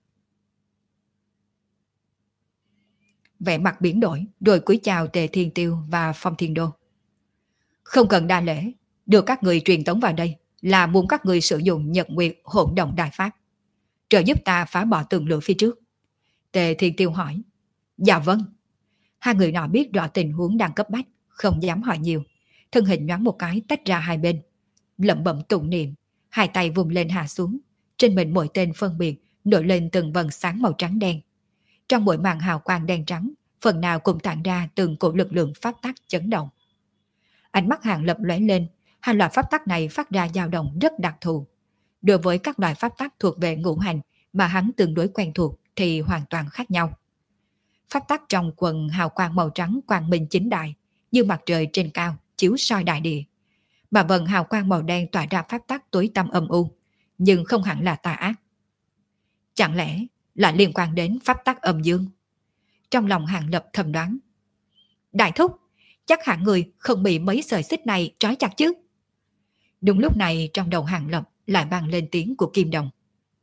Vẻ mặt biến đổi, rồi cúi chào Tề Thiên Tiêu và Phong Thiên Đô. Không cần đa lễ, được các người truyền tống vào đây là muốn các người sử dụng Nhật Nguyệt Hỗn Động Đại Pháp, trợ giúp ta phá bỏ tường lửa phía trước. Tề Thiên Tiêu hỏi. Dạ vâng. Hai người nọ biết rõ tình huống đang cấp bách, không dám hỏi nhiều. Thân hình nhoáng một cái tách ra hai bên, lẩm bẩm tụng niệm, hai tay vùng lên hạ xuống, trên mình mỗi tên phân biệt nổi lên từng vầng sáng màu trắng đen. Trong mỗi màn hào quang đen trắng, phần nào cũng tản ra từng cổ lực lượng pháp tắc chấn động. Ánh mắt Hàng Lập lóe lên, hai loại pháp tắc này phát ra dao động rất đặc thù. Đối với các loại pháp tắc thuộc về ngũ hành mà hắn tương đối quen thuộc thì hoàn toàn khác nhau. Pháp tắc trong quần hào quang màu trắng quang minh chính đại, như mặt trời trên cao chiếu soi đại địa. Mà vần hào quang màu đen tỏa ra pháp tắc tối tăm âm u, nhưng không hẳn là tà ác. Chẳng lẽ là liên quan đến pháp tắc âm dương? Trong lòng Hàng Lập thầm đoán. Đại thúc, chắc hẳn người không bị mấy sợi xích này trói chặt chứ? Đúng lúc này trong đầu Hàng Lập lại vang lên tiếng của Kim Đồng.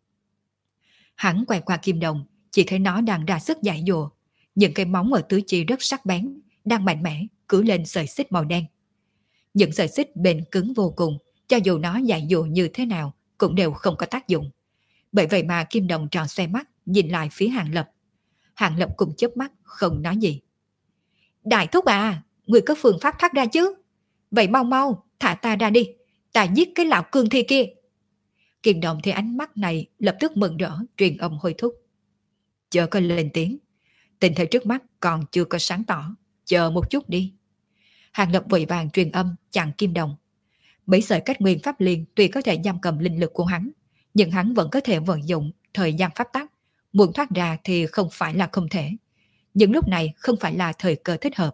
Hắn quay qua Kim Đồng, chỉ thấy nó đang ra sức giải dùa. Những cây móng ở tứ chi rất sắc bén, đang mạnh mẽ cứ lên sợi xích màu đen. Những sợi xích bền cứng vô cùng, cho dù nó giải dùa như thế nào cũng đều không có tác dụng. Bởi vậy mà Kim Đồng tròn xoay mắt nhìn lại phía Hàng Lập. Hàng Lập cùng chớp mắt không nói gì. Đại thúc à, người có phương pháp thoát ra chứ? Vậy mau mau thả ta ra đi, ta giết cái lão cương thi kia. Kim Đồng thì ánh mắt này lập tức mừng rỡ truyền âm hối thúc. Chờ có lên tiếng, tình thế trước mắt còn chưa có sáng tỏ, chờ một chút đi. Hàng Lập vội vàng truyền âm chặn Kim Đồng. Mấy sợi cách nguyên pháp liên tuy có thể giam cầm linh lực của hắn, nhưng hắn vẫn có thể vận dụng thời gian pháp tắc, muốn thoát ra thì không phải là không thể. Nhưng lúc này không phải là thời cơ thích hợp.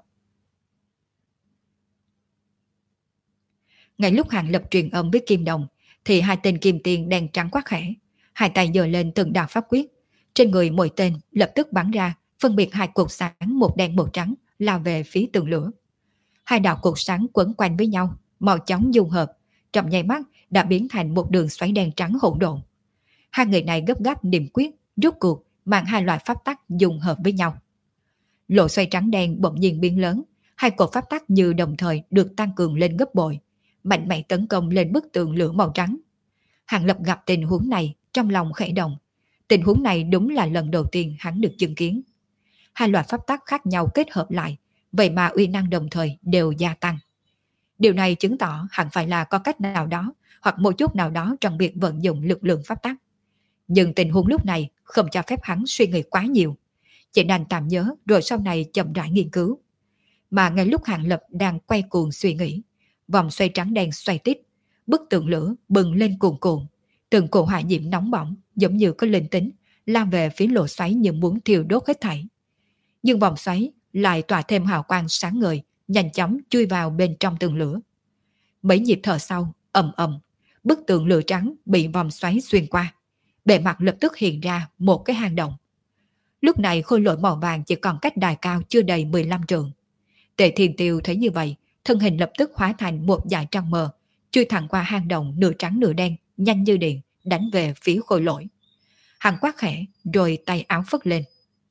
Ngay lúc Hàng Lập truyền âm với Kim Đồng, thì hai tên kim tiền đen trắng quát khẽ, hai tay giơ lên từng đạo pháp quyết, trên người mỗi tên lập tức bắn ra phân biệt hai cột sáng một đen một trắng lao về phía tường lửa. Hai đạo cột sáng quấn quanh với nhau, màu chóng dung hợp, trong nháy mắt đã biến thành một đường xoáy đen trắng hỗn độn. Hai người này gấp gáp niệm quyết, rút cuộc mang hai loại pháp tắc dung hợp với nhau. Lộ xoay trắng đen bỗng nhiên biến lớn, hai cột pháp tắc như đồng thời được tăng cường lên gấp bội, mạnh mẽ tấn công lên bức tường lửa màu trắng. Hàng Lập gặp tình huống này, trong lòng khẽ động. Tình huống này đúng là lần đầu tiên hắn được chứng kiến. Hai loại pháp tắc khác nhau kết hợp lại, vậy mà uy năng đồng thời đều gia tăng. Điều này chứng tỏ hẳn phải là có cách nào đó hoặc một chút nào đó trong việc vận dụng lực lượng pháp tắc. Nhưng tình huống lúc này không cho phép hắn suy nghĩ quá nhiều, chỉ đành tạm nhớ rồi sau này chậm rãi nghiên cứu. Mà ngay lúc Hàng Lập đang quay cuồng suy nghĩ, vòng xoay trắng đen xoay tít, bức tường lửa bừng lên cuồn cuộn, từng cổ hỏa diễm nóng bỏng giống như có linh tính lao về phía lỗ xoáy như muốn thiêu đốt hết thảy. Nhưng vòng xoáy lại tỏa thêm hào quang sáng ngời, nhanh chóng chui vào bên trong tường lửa. Mấy nhịp thở sau, ầm ầm, bức tường lửa trắng bị vòng xoáy xuyên qua, bề mặt lập tức hiện ra một cái hang động. Lúc này khôi lỗi màu vàng chỉ còn cách đài cao chưa đầy mười lăm trượng. Tề Thiên Tiêu thấy như vậy, thân hình lập tức hóa thành một dải trăng mờ, chui thẳng qua hang động nửa trắng nửa đen, nhanh như điện, đánh về phía khôi lỗi. Hắn quát khẽ, rồi tay áo phất lên.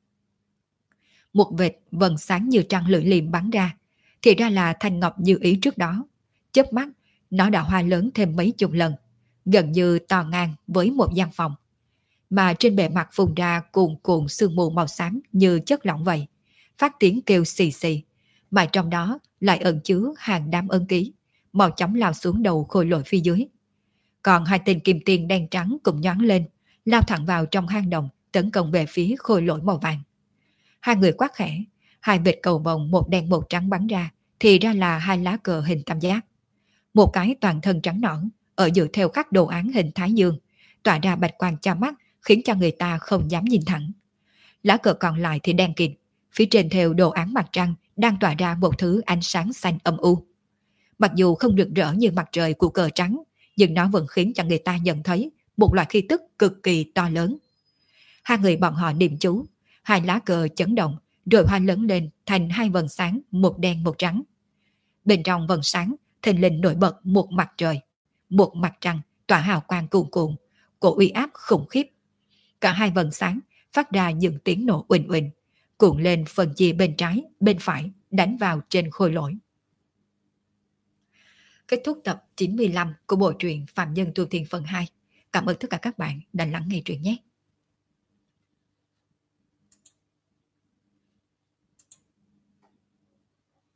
Một vệt vầng sáng như trăng lưỡi liềm bắn ra, thì ra là thanh ngọc như ý trước đó. Chớp mắt, nó đã hoa lớn thêm mấy chục lần, gần như to ngang với một gian phòng. Mà trên bề mặt phun ra cuồn cuộn sương mù màu xám như chất lỏng vậy, phát tiếng kêu xì xì, mà trong đó lại ẩn chứa hàng đám ân ký, màu chóng lao xuống đầu khôi lỗi phía dưới. Còn hai tên kim tiền đen trắng cũng nhoáng lên, lao thẳng vào trong hang động, tấn công về phía khôi lỗi màu vàng. Hai người quát khẽ, hai vệt cầu vồng một đen một trắng bắn ra, thì ra là hai lá cờ hình tam giác. Một cái toàn thân trắng nõn, ở giữa theo khắc đồ án hình thái dương, tỏa ra bạch quang cho mắt, khiến cho người ta không dám nhìn thẳng. Lá cờ còn lại thì đen kịt, phía trên theo đồ án mặt trăng đang tỏa ra một thứ ánh sáng xanh âm u. Mặc dù không rực rỡ như mặt trời của cờ trắng, nhưng nó vẫn khiến cho người ta nhận thấy một loại khí tức cực kỳ to lớn. Hai người bọn họ niệm chú, hai lá cờ chấn động, rồi hoa lớn lên thành hai vầng sáng, một đen một trắng. Bên trong vầng sáng, thình lình nổi bật một mặt trời, một mặt trăng tỏa hào quang cuồn cuộn, cổ uy áp khủng khiếp. Cả hai vầng sáng phát ra những tiếng nổ uỳnh uỳnh, cuộn lên phần chia bên trái, bên phải, đánh vào trên khôi lỗi. Kết thúc tập chín mươi lăm của bộ truyện Phạm Nhân Tu Tiên phần hai. Cảm ơn tất cả các bạn đã lắng nghe truyện nhé.